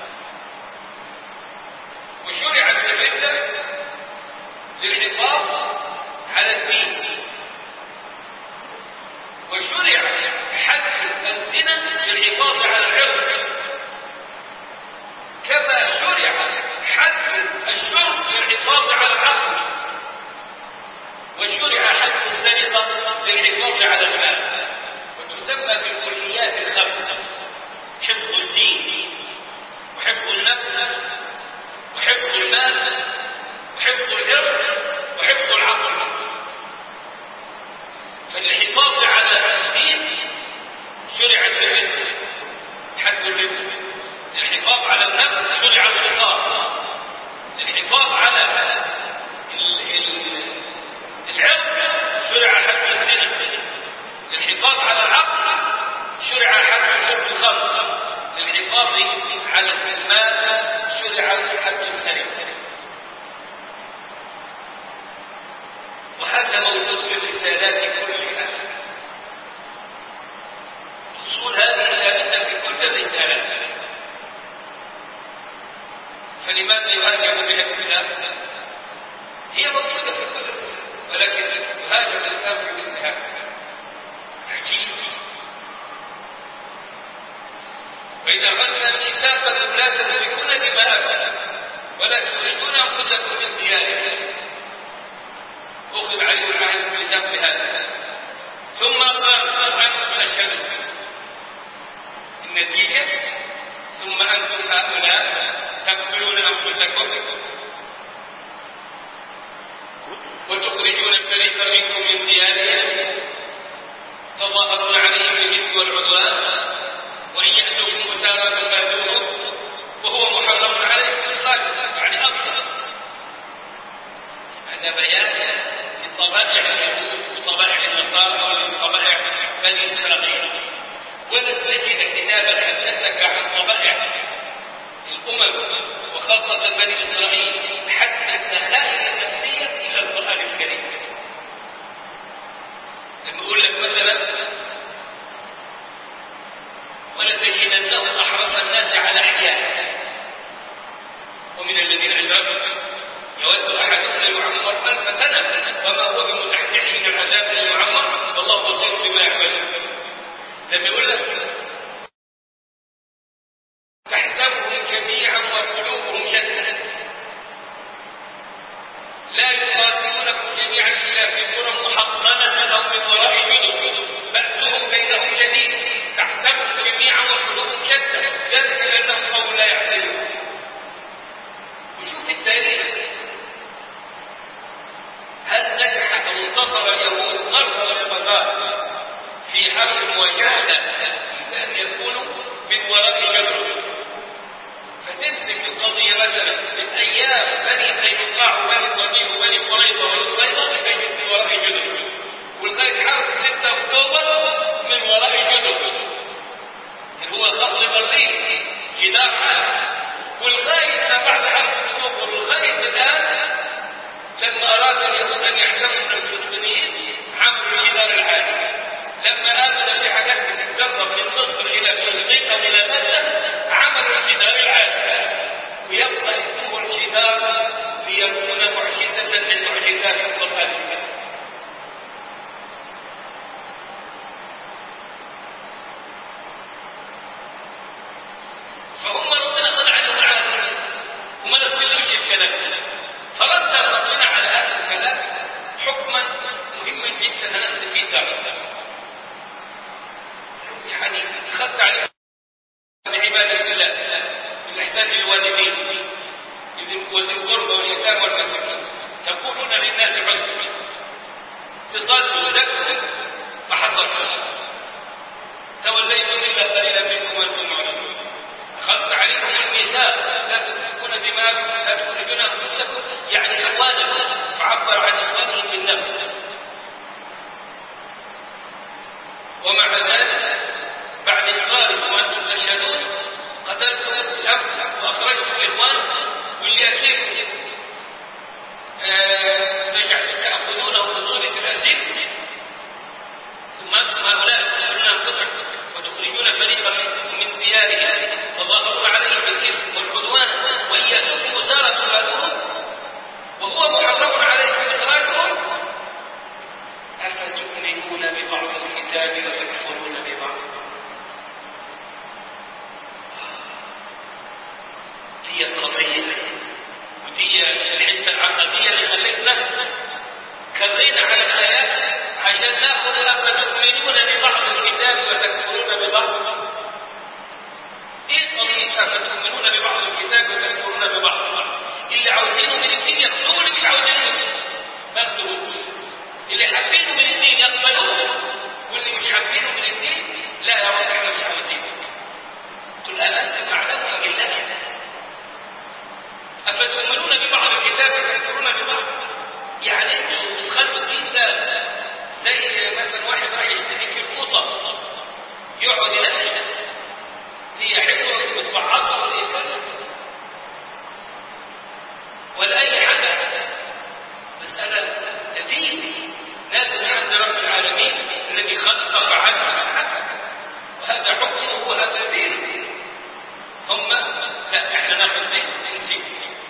وشرعت الردة للحفاظ على الدين، وشرع حد الزنا للحفاظ على العرض، كما شرع حد الشرب للحفاظ على العقل، وشرع حد السرقة للحفاظ على المال. وتسمى بالكليات الخمسة: حفظ الدين، وحفظ النفس، وحفظ المال، وحفظ العرض، وحفظ العقل. فالحفاظ على الدين شرعت الردة، حد الردة. للحفاظ على النفس شرع القصاص. للحفاظ على العرض شرع حد الزنا. للحفاظ على العقل شرع حد شرب الخمر. للحفاظ على المال شرع حد السرقة. وهذا موجود في الرسالات كلها. اصول هذه ثابته في كل الرسالات، فلماذا يهاجم بها الاسلام؟ هي موجوده في كل الرسالات، ولكن يهاجم الاسلام في مثلها. عجيب. واذا اخذنا ميثاقكم لا تسفكون دماءكم ولا تخرجون انفسكم من دياركم، أخذ عليه العهد بالميثاق بهذا، ثم قال أنتم أشهد. النتيجة ثم أنتم هؤلاء تقتلون أنفسكم وتخرجون فريقا منكم من ديارهم تظاهرون عليهم بالإثم والعدوان، وإن يأتوكم أسارى تفادوهم وهو محرم عليكم إخراجهم، يعني أكثر. هذا بيان لطبائع اليهود وطبائع النصارى وطبائع بني إسرائيل. ولن تجد كتابا حدثك عن طبائع الأمم وخاصة بني إسرائيل حتى الدخائل النفسية إلى القرآن الكريم. لما أقول لك مثلا ولتجدنهم أحرص الناس على أحياء ومن الذين أشركوا يود أحدهم أن يعمر ألف سنة وما هو بمتحته من العذاب أن يعمر والله بصير بما يعملون. لما يقول لك تحسبهم جميعا وقلوبهم شتى لا يقاتلونكم جميعا إلا في قرى محصنة أو من وراء جدر بأسهم بينهم شديد تحسبهم جميعا وقلوبهم شتى ذلك لأنهم قوم لا يعقلون. وشوف التاريخ، هل نجح أو انتصر اليهود مرة والقضاء في حرب مواجهة أن يكونوا من وراء جدر؟ فتمسك القضية مثلا من أيام بني قينقاع وبني النضير وبني قريظة والصيدا تجد من وراء جدر، ولغاية حرب ستة أكتوبر من وراء جدر، هو خط برلين جدار عام، ولغاية ما بعد حرب أكتوبر ولغاية الآن لما أراد اليهود أن يحتموا الفلسطينيين عملوا الجدار العالي. لما آمنوا في حاجات بتتسرب من مصر إلى فلسطين أو إلى غزة عملوا الجدار العالي، ويبقى اسمه الجدار ليكون معجزة من معجزات القرآن الكريم. فهم ربنا خد عنهم العالم وما نقولوش الكلام، فرد ربنا على هذا الكلام حكما مهما جدا هناخذ فيه درس. يعني اخذت عليه عبادة الله بالإحسان للوالدين وذي القربى واليتامى والمساكين، تقولون للناس حسنا تصلوا لكم ما حصلش، توليتم إلا قليلا منكم وأنتم معرضون. أخذت عليكم الميثاق لا تسفكون دماءكم لا تخرجون أنفسكم، يعني إخوانكم، فعبر عن إخوانهم بالنفس. ومع ذلك بعد إقراركم وأنتم تشهدون قتلتم الأب وأخرجتم إخوانكم، واللي يأتيكم تأخذونه بصورة الأسير، ثم أنتم هؤلاء تقتلون أنفسكم وتخرجون يخرجون فريقا منكم من ديارهم تظاهرون عليهم بالإثم والعدوان وإن يأتوكم أسارى تفادوهم وهو محرم عليكم إخراجهم أفتؤمنون ببعض الكتاب وتكفرون ببعض. هي القضية ودي الحتة العقدية اللي خلتنا كرينا على الآيات عشان ناخذ أفتؤمنون ببعض الكتاب وتكفرون ببعض. إيه قضية أفتؤمنون ببعض الكتاب وتكفرون ببعض؟ اللي عاوزينه من الدين ياخذوه واللي مش عاوزينه ما ياخذوهوش. اللي حابينه من الدين يقبلوه واللي مش حابينه من الدين لا يا رب احنا مش عاوزينه. قل أأنتم أعلم بالله أفتؤمنون ببعض الكتاب وتكفرون ببعض؟ يعني انتوا تخلوا الدين ده زي مثلا واحد راح يشتري في القطة يقعد ينقي هي حلوه وتفعضها ولا كذا ولا اي حاجه. مساله دين نازل عند رب العالمين الذي خلق فعل وحكم وهذا حكمه وهذا دينه. هم لا احنا ناخذ دين نسيب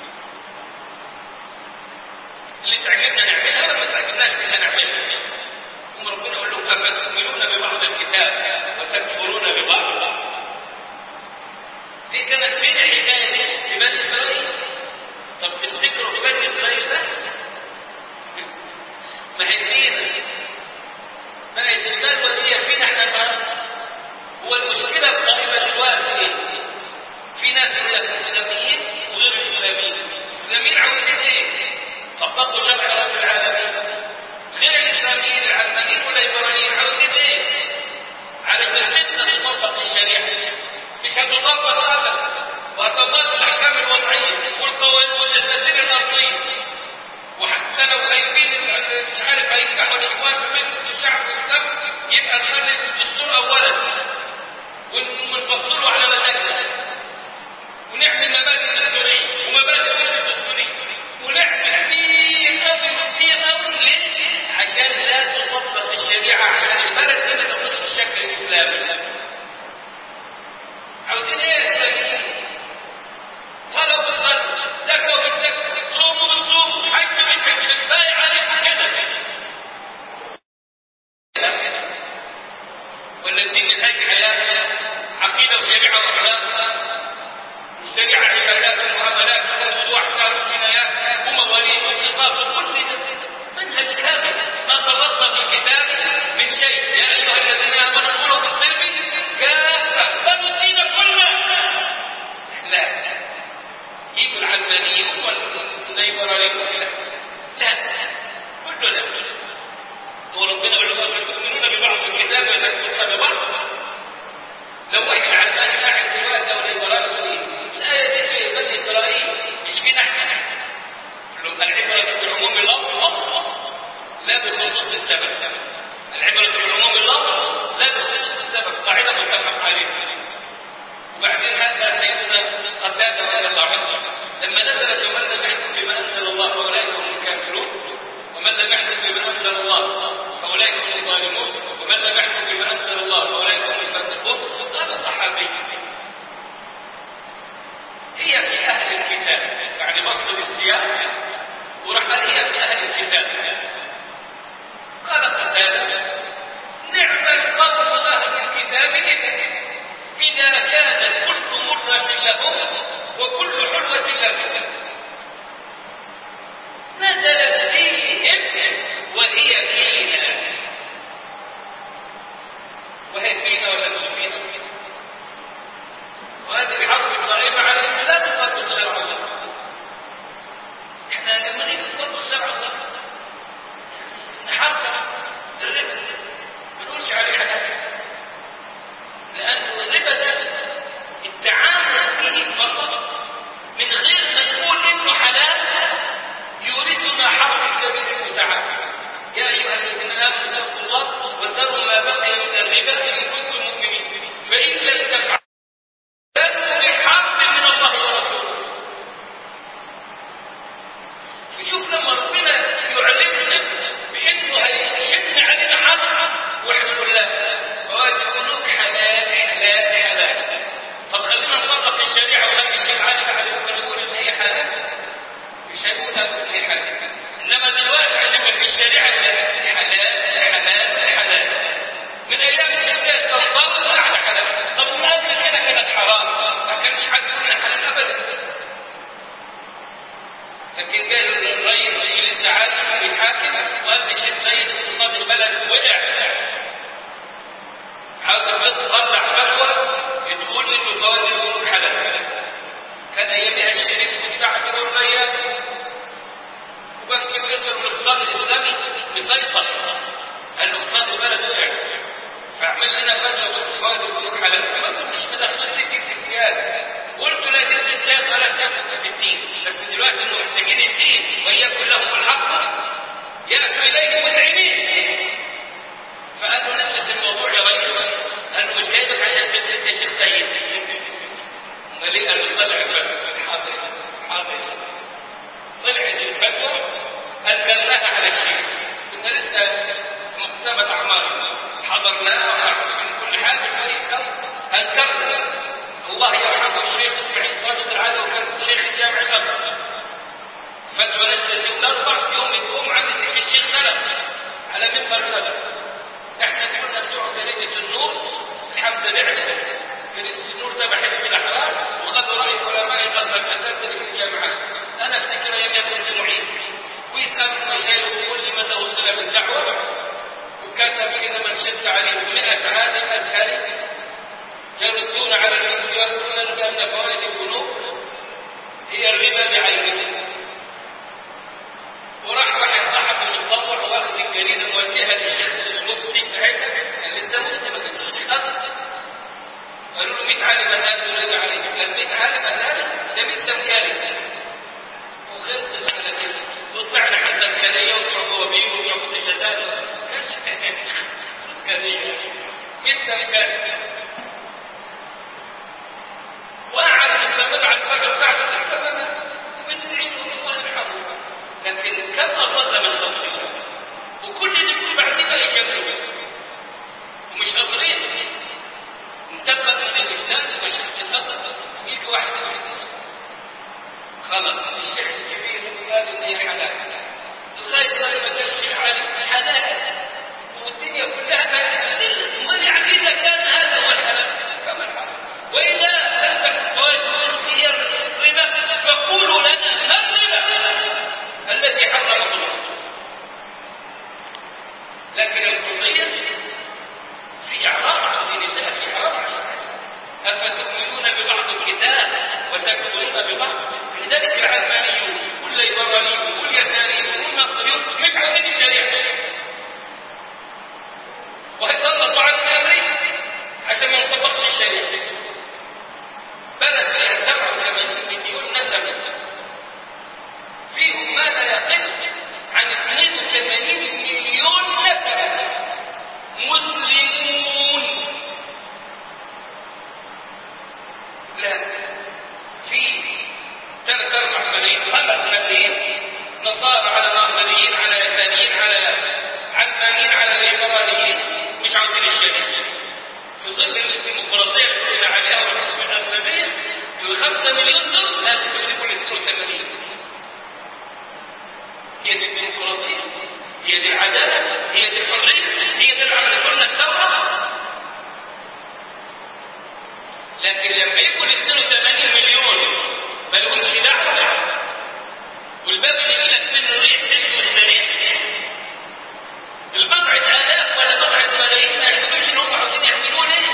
اللي تعجبنا نعملها ولا ما تعجبناش مش هنعملها. هم ربنا يقول لهم أفتؤمنون ببعض الكتاب وتكفرون ببعض. دي كانت فين الحكايه دي في بني اسرائيل؟ طب تفتكروا في بني اسرائيل بس؟ ما هي فينا بقت البلوه دي فينا احنا النهارده. هو المشكله القائمه دلوقتي ايه؟ في ناس يقول لك اسلاميين وغير الاسلاميين. الاسلاميين عاوزين ايه؟ طبقوا شرع رب العالمين. غير الاسلاميين العلمانيين والليبراليين عاوزين ايه؟ على جثتنا تطبق الشريعه مش هتطبق ابدا وهتطبق الاحكام الوضعيه والقوانين والدساتير الارضيه. وحتى لو خايفين مش عارف هينجحوا الاخوان في مجلس الشعب والاسلام يبقى نخلي الدستور اولا ونفصله على مزاجنا ونعمل مبادئ دستوريه ومبادئ غير دستوريه ونعمل كتير قوي كتير قوي ليه؟ عشان لا تطبق الشريعه عشان البلد دي ما تاخدش الشكل الاسلامي. عاوزين ايه يا اسلاميين؟ صلوا بالصلاه زكوا بالزكاه صوموا بالصوم حجوا بالحج كفايه عليكم كده. ولا الدين من اجل حياه عقيده وشريعه واخلاق الشريعه عبادات ومعاملات وحدود واحكام وجنايات ومواريث وقصاص وكل ده منهج كامل ما تبقى في الكتاب من شيء. يا ايها الذين امنوا ادخلوا بالسلم كافه خذوا الدين كله. لا يجوا العلمانيين والليبراليين لا لا كله لا. هو ربنا يقول لهم تؤمنون ببعض الكتاب وتكفرون ببعض. لو واحد علماني قاعد دلوقتي او ليبرالي الآية دي في بني إسرائيل مش فينا احنا. لهم العبرة بعموم اللفظ لا بخصوص السبب. العبرة بعموم اللفظ لا بخصوص السبب قاعدة متفق عليها. وبعدين هذا سيدنا قتادة رضي الله عنه لما نزلت ومن لم يحكم بما أنزل الله فأولئك هم الكافرون ومن لم يحكم بما أنزل الله فأولئك هم الظالمون ومن لم يحكم بما أنزل الله فأولئك هم الفاسقون. قال صحابي هي في أهل الكتاب يعني بطل السياق وراح قال هي في أهل الكتاب. قال قتادة نعم القول أهل الكتاب إذا كانت كل مرة لهم وكل حلوة لهم نزلت فيهم وهي فينا. وهي فينا ولا مش فينا؟ وهذه الحرب القائمة على أنه لا تطبق شرع الله. احنا لما نيجي نطبق شرع الله نحرم الربا ما نقولش عليه حلال لأنه الربا ده التعامل به فقط من غير ما نقول إنه حلال يورثنا حرب كبير متعب. يا أيها الذين آمنوا اتقوا الله وذروا ما بقي من الربا إن كنتم مؤمنين فإن لم تفعلوا بحرب من الله ورسوله. فشوف لما ربنا يعلمنا بأنه هيشن علينا حرب واحنا نقول لا مواد البنوك حلال حلال الولاة انه محتاجين الدين وليكن لهم الحق ياتوا اليه مذعنين. فقال له نفس الموضوع يا ريس، قال له مش جايبك عشان تدرس يا شيخ سيد. امال ليه؟ قال له طلع الفتوى. حاضر حاضر. طلعت الفتوى أنزلناها على الشيخ. كنا لسه في مكتبة أعمار حضرناها وعرفنا من كل حاجة ما يقدر أنكرنا. الله يرحمه الشيخ إسماعيل صادق العادة وكان شيخ الجامع الأزهر. فتوى نزل يوم الأربع يوم الجمعة نزل في الشيخ ثلاث على منبر ثلاث. احنا كنا بتوع جريدة النور الحمد لله. جريدة النور تبع حزب الأحرار وخذوا رأي علماء الأزهر الأساتذة في الجامعات. أنا أفتكر أيام كنت معيد ويسأل المشايخ ويقول لي متى وصل بالدعوة، وكتب كده من شد عليه مئة عالم أزهري يردون على الناس ويقولون بأن فوائد البنوك هي الربا بعينه. وراح واحد صحفي متطوع واخذ الجريدة موديها للشيخ المفتي بتاعتها، كان لسه مفتي ما كانش شيخ أصلا. قالوا له مئة عالم أزهري ربا عليك. قال مئة عالم أزهري ده مئة سمكالي. وخلصت على كده وطلعنا حتى الكنية وتروحوا بيه وتروحوا الجدال. كنية مثل كان وقعد مستمر على الفجر بتاعته السبب وبنعيد الله يرحمه. لكن كم أظل مشغولين وكل اللي يقول بعدين بقى يكملوا ومش قادرين. انتقل من الإسلام لمشايخ الأزهر ويجي واحد خلط الشيخ الكبير قال ان هي حلال لغايه ما يبدا الشيخ عالم حلال والدنيا كلها حلال. امال يعني اذا كان هذا هو الحلال كما الحلال والا لم تكن فوائد الرزق هي الربا فقولوا لنا ما الربا الذي حرمه الله. لكن القضيه في اعراض عن دين الله، في اعراض عن الشرع. افتؤمنون ببعض الكتاب وتكفرون ببعض. لذلك العلمانيون والليبراليون واليساريون والنصريون مش عارفين الشريعه وهيسلطوا على الامريكا عشان ما يطبقش الشريعه. بلد فيها سبعة وثمانين مليون نسمه فيهم ما لا يقل عن اثنين وثمانين مليون نسمه مسلمون. لا في ثلاث أربع ملايين خمس ملايين نصارى على ناصريين على يساريين على علمانيين على ليبراليين مش عاوزين الشريعة. في ظل الديمقراطية اللي قلنا عليها والحزب الأغلبية الخمسة مليون دول لازم يشركوا ال اثنين وثمانين. هي دي الديمقراطية، هي دي العدالة، هي دي الحرية، هي دي العمل كلنا الثورة. لكن لما يكون اثنين وثمانين مليون ما لهمش دعوه والباب اللي يجي لك منه ريح تلك ريح البضعة آلاف ولا بضعة ملايين ما يعملوش اللي هم عاوزين يعملوه ليه؟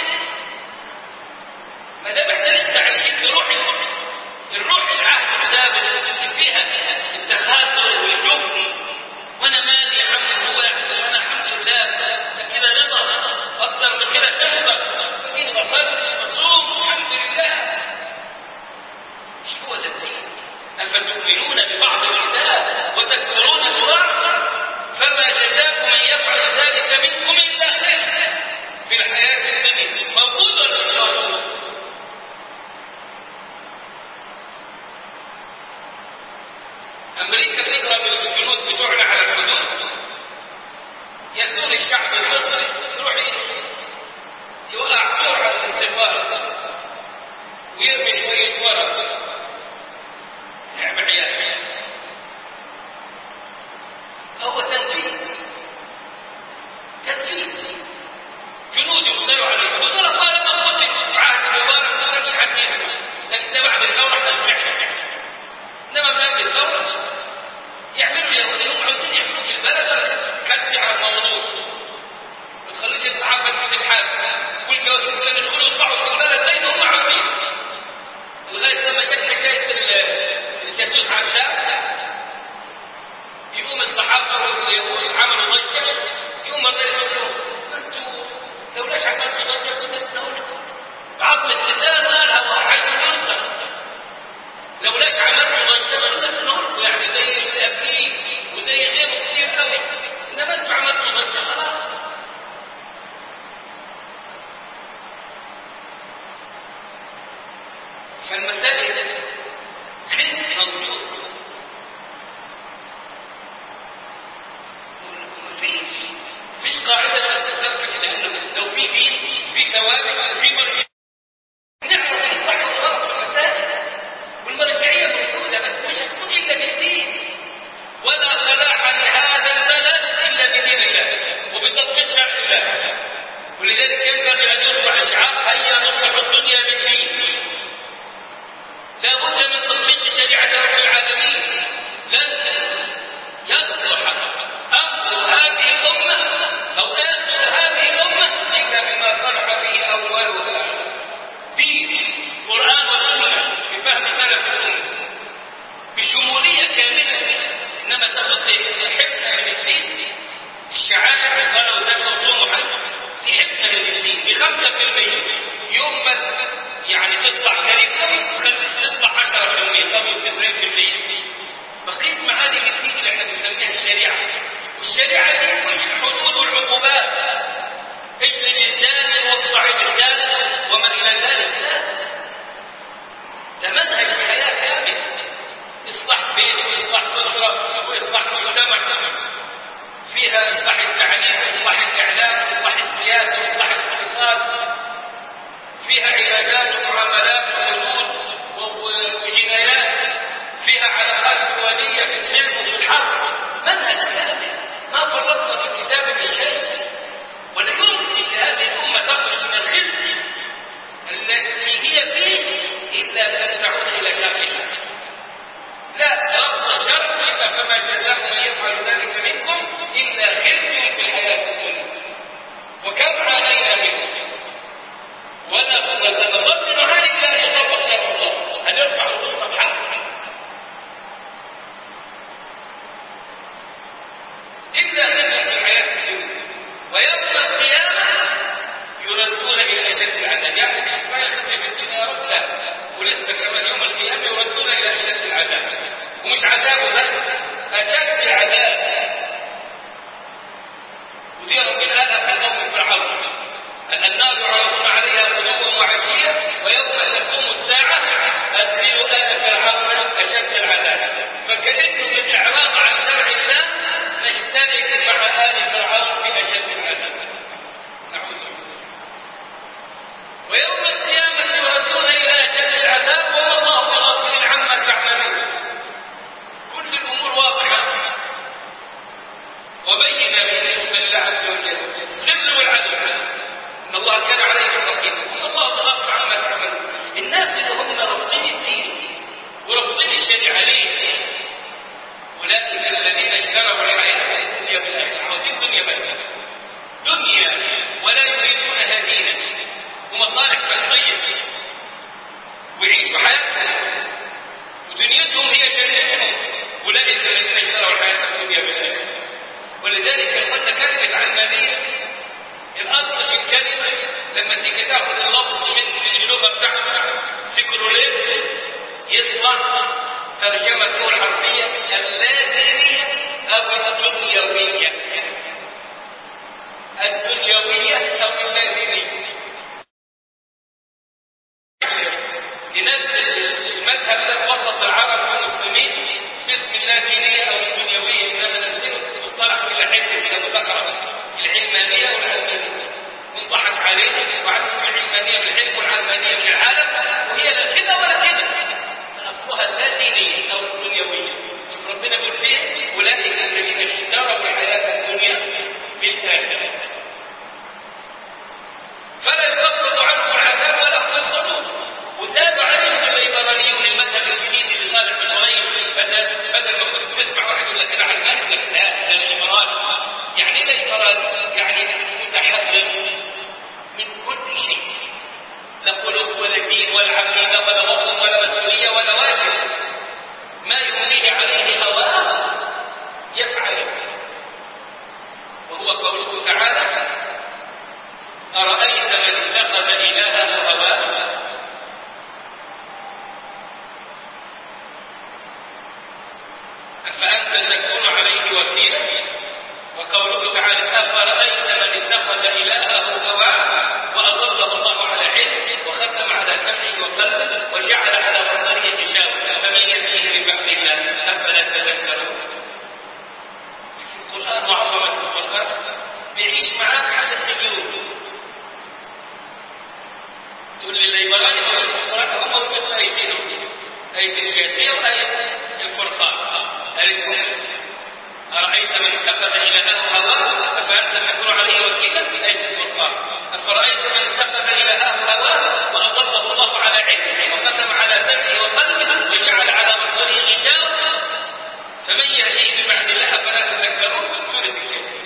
ما دام احنا لسه عايشين بروح الروح العهد ده اللي فيها التخاذل والجبن وانا مالي يا عم هو يعمل انا الحمد لله ده كده رضا اكثر من كده تنبخ فين بصلي بصوم الحمد لله. مش هو ده الدين. أفتؤمنون ببعض الكتاب وتكفرون ببعض فما جزاء من يفعل ذلك منكم إلا خير في الحياة الدنيا موجود ولا مش موجود؟ أمريكا تضرب الجنود بتوعنا على الحدود يثور الشعب المصري يروح يوقع صور على السفارة ويرمي شوية ورق نعم عيال. هو تنفيذ تنفيذ جنود يقتلوا على الحدود. انا طالما قتل في عهد مبارك ما كانش حد منهم، لكن ده بعد الثوره احنا سمعنا. انما من قبل الثوره يعملوا اليهود هم عاوزين يعملوا في البلد ولا كتي على الموضوع. ما تخليش يتعبد في الحال والجواب كان يدخلوا يطلعوا في البلد زي ما هم عاوزين لغايه لما جت حكايه الجاسوس عزام يقوم الصحافه واليهود عملوا ضجه. يقوم الرئيس يقول لهم انتوا لولاش عملتوا ضجه كنا نقول لكم بعضمه لسان مالها وحي يرضى. لولاش عملتوا ضجه فالمسائل خلف موجود مفيش مش قاعدة تتذكر، لأنه لو في دين في ثوابت في مرجعية نعرف الصح والغلط في المسائل، والمرجعية موجودة مش هتكون إلا بالدين، ولا صلاح لهذا البلد إلا بدين الله وبتطبيق شرع الله. ولذلك ينبغي أن يصبح الشعار هيا نصلح الدنيا بالدين. لا بد من تطبيق شريعة رب العالمين. لن يصلح أمر هذه الأمة أو آخر هذه الأمة إلا بما صلح به أولها، دين قرآن وسنة بفهم سلف الأمة بشمولية كاملة. إنما تبقى حفظ من الدين، الشعائر قالوا ذات صوم وحج في حفظ من الدين بخمسة في المية. يوم ما يعني تطلع كريم تطلع عشرة في المية أو تسعين في المية. بقيت معاني الدين اللي احنا بنسميها الشريعة، والشريعة دي مش الحدود والعقوبات اجل الإنسان واقطع الإنسان وما إلى ذلك، لا، ده منهج حياة كامل، إصلاح بيت وإصلاح أسرة وإصلاح مجتمع فيها إصلاح التعليم وإصلاح الإعلام وإصلاح السياسة وإصلاح الاقتصاد، فيها عبادات ومعاملات وحدود وجنايات، فيها علاقات دولية في السلم وفي الحرب. منهج كامل ما فرطنا في الكتاب من شيء، ولا يمكن لهذه الأمة تخرج من الخزي التي هي فيه إلا أن تعود إلى شرها. لا رب الشر فما جزاء من يفعل ذلك منكم إلا خزي في الحياة الدنيا وكم عانينا منه ونظل نعاني إلا أن يطبق شرع الله. هنرفع القصة بحق إلا خزي في الحياة الدنيا، ويوم القيامة يردون إلى أشد العذاب. يعني مش ما يخزي في الدنيا يا رب، لا، ولسه كمان يوم القيامة يردون إلى أشد العذاب، ومش عذاب بس، أشد العذاب. ودي ربنا قالها في قوم فرعون: النار يعرضون عليها غدوا وعشيا ويوم تقوم الساعة أدخلوا آل فرعون أشد العذاب. فكأنه بالإعراض عن شرع الله نشترك مع آل فرعون في أشد العذاب. نعوذ بالله. ويوم القيامة يردون إلى أشد العذاب وما الله بغافل عما تعملون. كل الأمور واضحة وبينا بالنسبة لله عز وجل السر والعدل، إن الله كان عليكم رقيبا وما الله بغافل عما تعملون. الناس اللي هم رافضين الدين ورافضين الشريعة ليه؟ أولئك الذين اشتروا الحياة الدنيا بالآخرة، عاوزين دنيا بس، دنيا ولا يريدونها دينا ومصالح شخصية، ويعيشوا حياتهم ودنيتهم هي جنتهم. أولئك الذين اشتروا الحياة الدنيا بالآخرة. ولذلك قلنا كلمة علمانية، الأصل في الكلمة لما تيجي تاخذ اللفظ من اللغة بتاعتها سيكولوريزم يصبح ترجمته الحرفية اللادينية أو الدنيوية. الدنيوية أو اللادينية. لنزل المذهب ده وسط العرب والمسلمين باسم اللادينية أو الدنيوية، إنما ننزله مصطلح كده حته كده متخرج العلمانية والعلمانية، منضحك علينا وعدم العلمانية بالعلم والعلمانية بالعالم، وهي لا كده ولا كده، أصلها اللادينية أو الدنيوية. شوف ربنا بيقول فيه: أولئك الذين اشتروا الحياة الدنيا بالآخرة فلا يخفض عنهم العذاب ولا هم ينصرون. وزاد عليهم الليبراليون المذهب الجديد اللي طالع من قريب، بدل بدل ما كنت تسمع واحد يقول لك انا علماني يقول لك لا ده الليبرال. يعني ايه ليبرال؟ يعني متحرر من كل شيء، لا قلوب ولا دين ولا عقيده ولا وطن ولا مسؤوليه ولا واجب، ما يمليه عليه هواه يفعله. وهو قوله تعالى: أرأيت من اتخذ إلهه هواه أفأنت تكون عليه وكيلا. وقوله تعالى: أفرأيت من اتخذ إلهه هواه وأضله الله على علم وختم على سمعه وقلبه وجعل الشيطانان موجود في القرآن هو موجود في آيتين، آية الجاثية وآية الفرقان. آية أرأيت من اتخذ إلهه هواه أفأنت تكون عليه وكيلا في آية الفرقان. أفرأيت من اتخذ إلهه هواه وأضله الله على علمه وختم على سمعه وقلبه وجعل على بصره غشاوة فمن يهديه من بعد الله فلا تذكرون. سورة الكهف.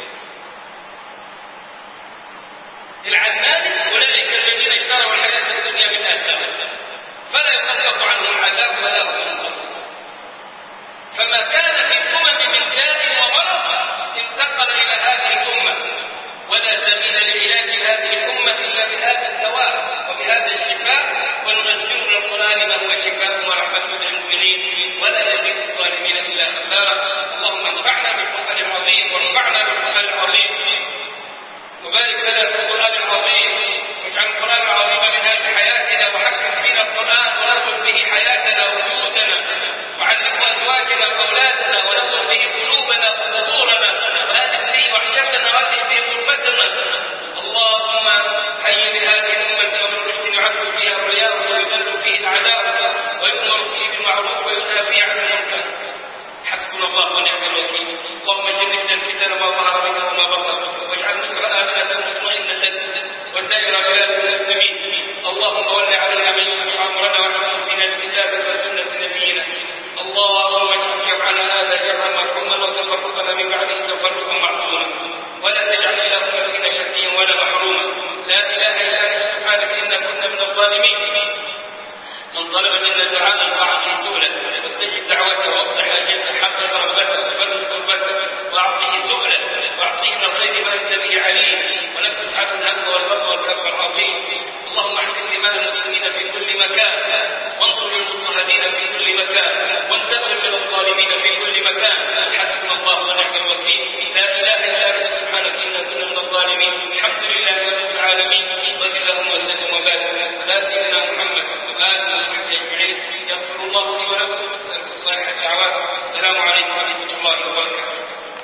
العلمان أولئك الذين اشتروا الحياة الدنيا بالآثام فلا يخفف عنهم العذاب ولا هم ينصرون. فما كان في الأمم من داء ومرض انتقل إلى هذه الأمة، ولا سبيل لعلاج هذه الأمة إلا بهذا الدواء وبهذا الشفاء. وننزل من القرآن ما هو شفاء ورحمة للمؤمنين ولا يزيد الظالمين إلا خسارة. اللهم انفعنا بالقرآن العظيم وانفعنا بالقرآن العظيم وبارك لنا في القرآن العظيم واجعل القرآن العظيم منهاج حياتنا وحكم فينا القرآن ونور به حياتنا وبيوتنا وعلم أزواجنا وأولادنا ونور به قلوبنا وصدورنا وآتِ به وحشتنا وآتِ به قربتنا. اللهم حي بهذه الأمة يوم الرشد يعز فيها الرياء ويذل فيه أعداؤها ويؤمر فيه بالمعروف وينهى فيه عن المنكر. حسبنا الله ونعم الوكيل. اللهم جنبنا الفتن ما ظهر منها وما بطن واجعل مصر آمنة مطمئنة وسائر بلاد المسلمين. اللهم ول علينا من يصلح أمرنا واحكم فينا بكتابك وسنة نبينا. اللهم اجعل جمعنا هذا جمعا مرحوما وتفرقنا من بعده تفرقا معصوما ولا تجعل إلهنا فينا شقيا ولا محروما. لا إله إلا أنت سبحانك إنا كنا من الظالمين. من طلب منا دعاء فاعطه سؤله واستجب دعوته وافتح اجله حقق رغبته وفرج كربته واعطه سؤله واعطيه من الخير ما انت به عليم ونفس عنه الهم والغم والكرب العظيم. اللهم احكم دماء المسلمين في كل مكان وانصر المضطهدين في كل مكان وانتقم من الظالمين في كل مكان. حسبنا الله ونعم الوكيل. لا اله الا انت سبحانك انا كنا من الظالمين. الحمد لله رب العالمين. صل اللهم وسلم وبارك على سيدنا محمد وآله أجمعين. يغفر الله لي ولكم صالح الدعوات. السلام عليكم ورحمة الله وبركاته.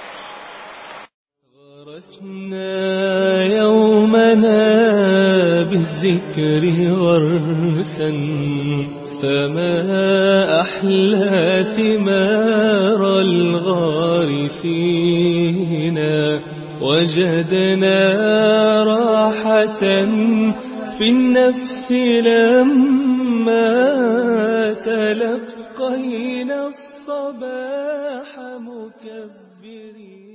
غرسنا يومنا بالذكر غرسا فما أحلى ثمار الغارسين وجدنا راحة في النفس لما تلقينا الصباح مكبرين.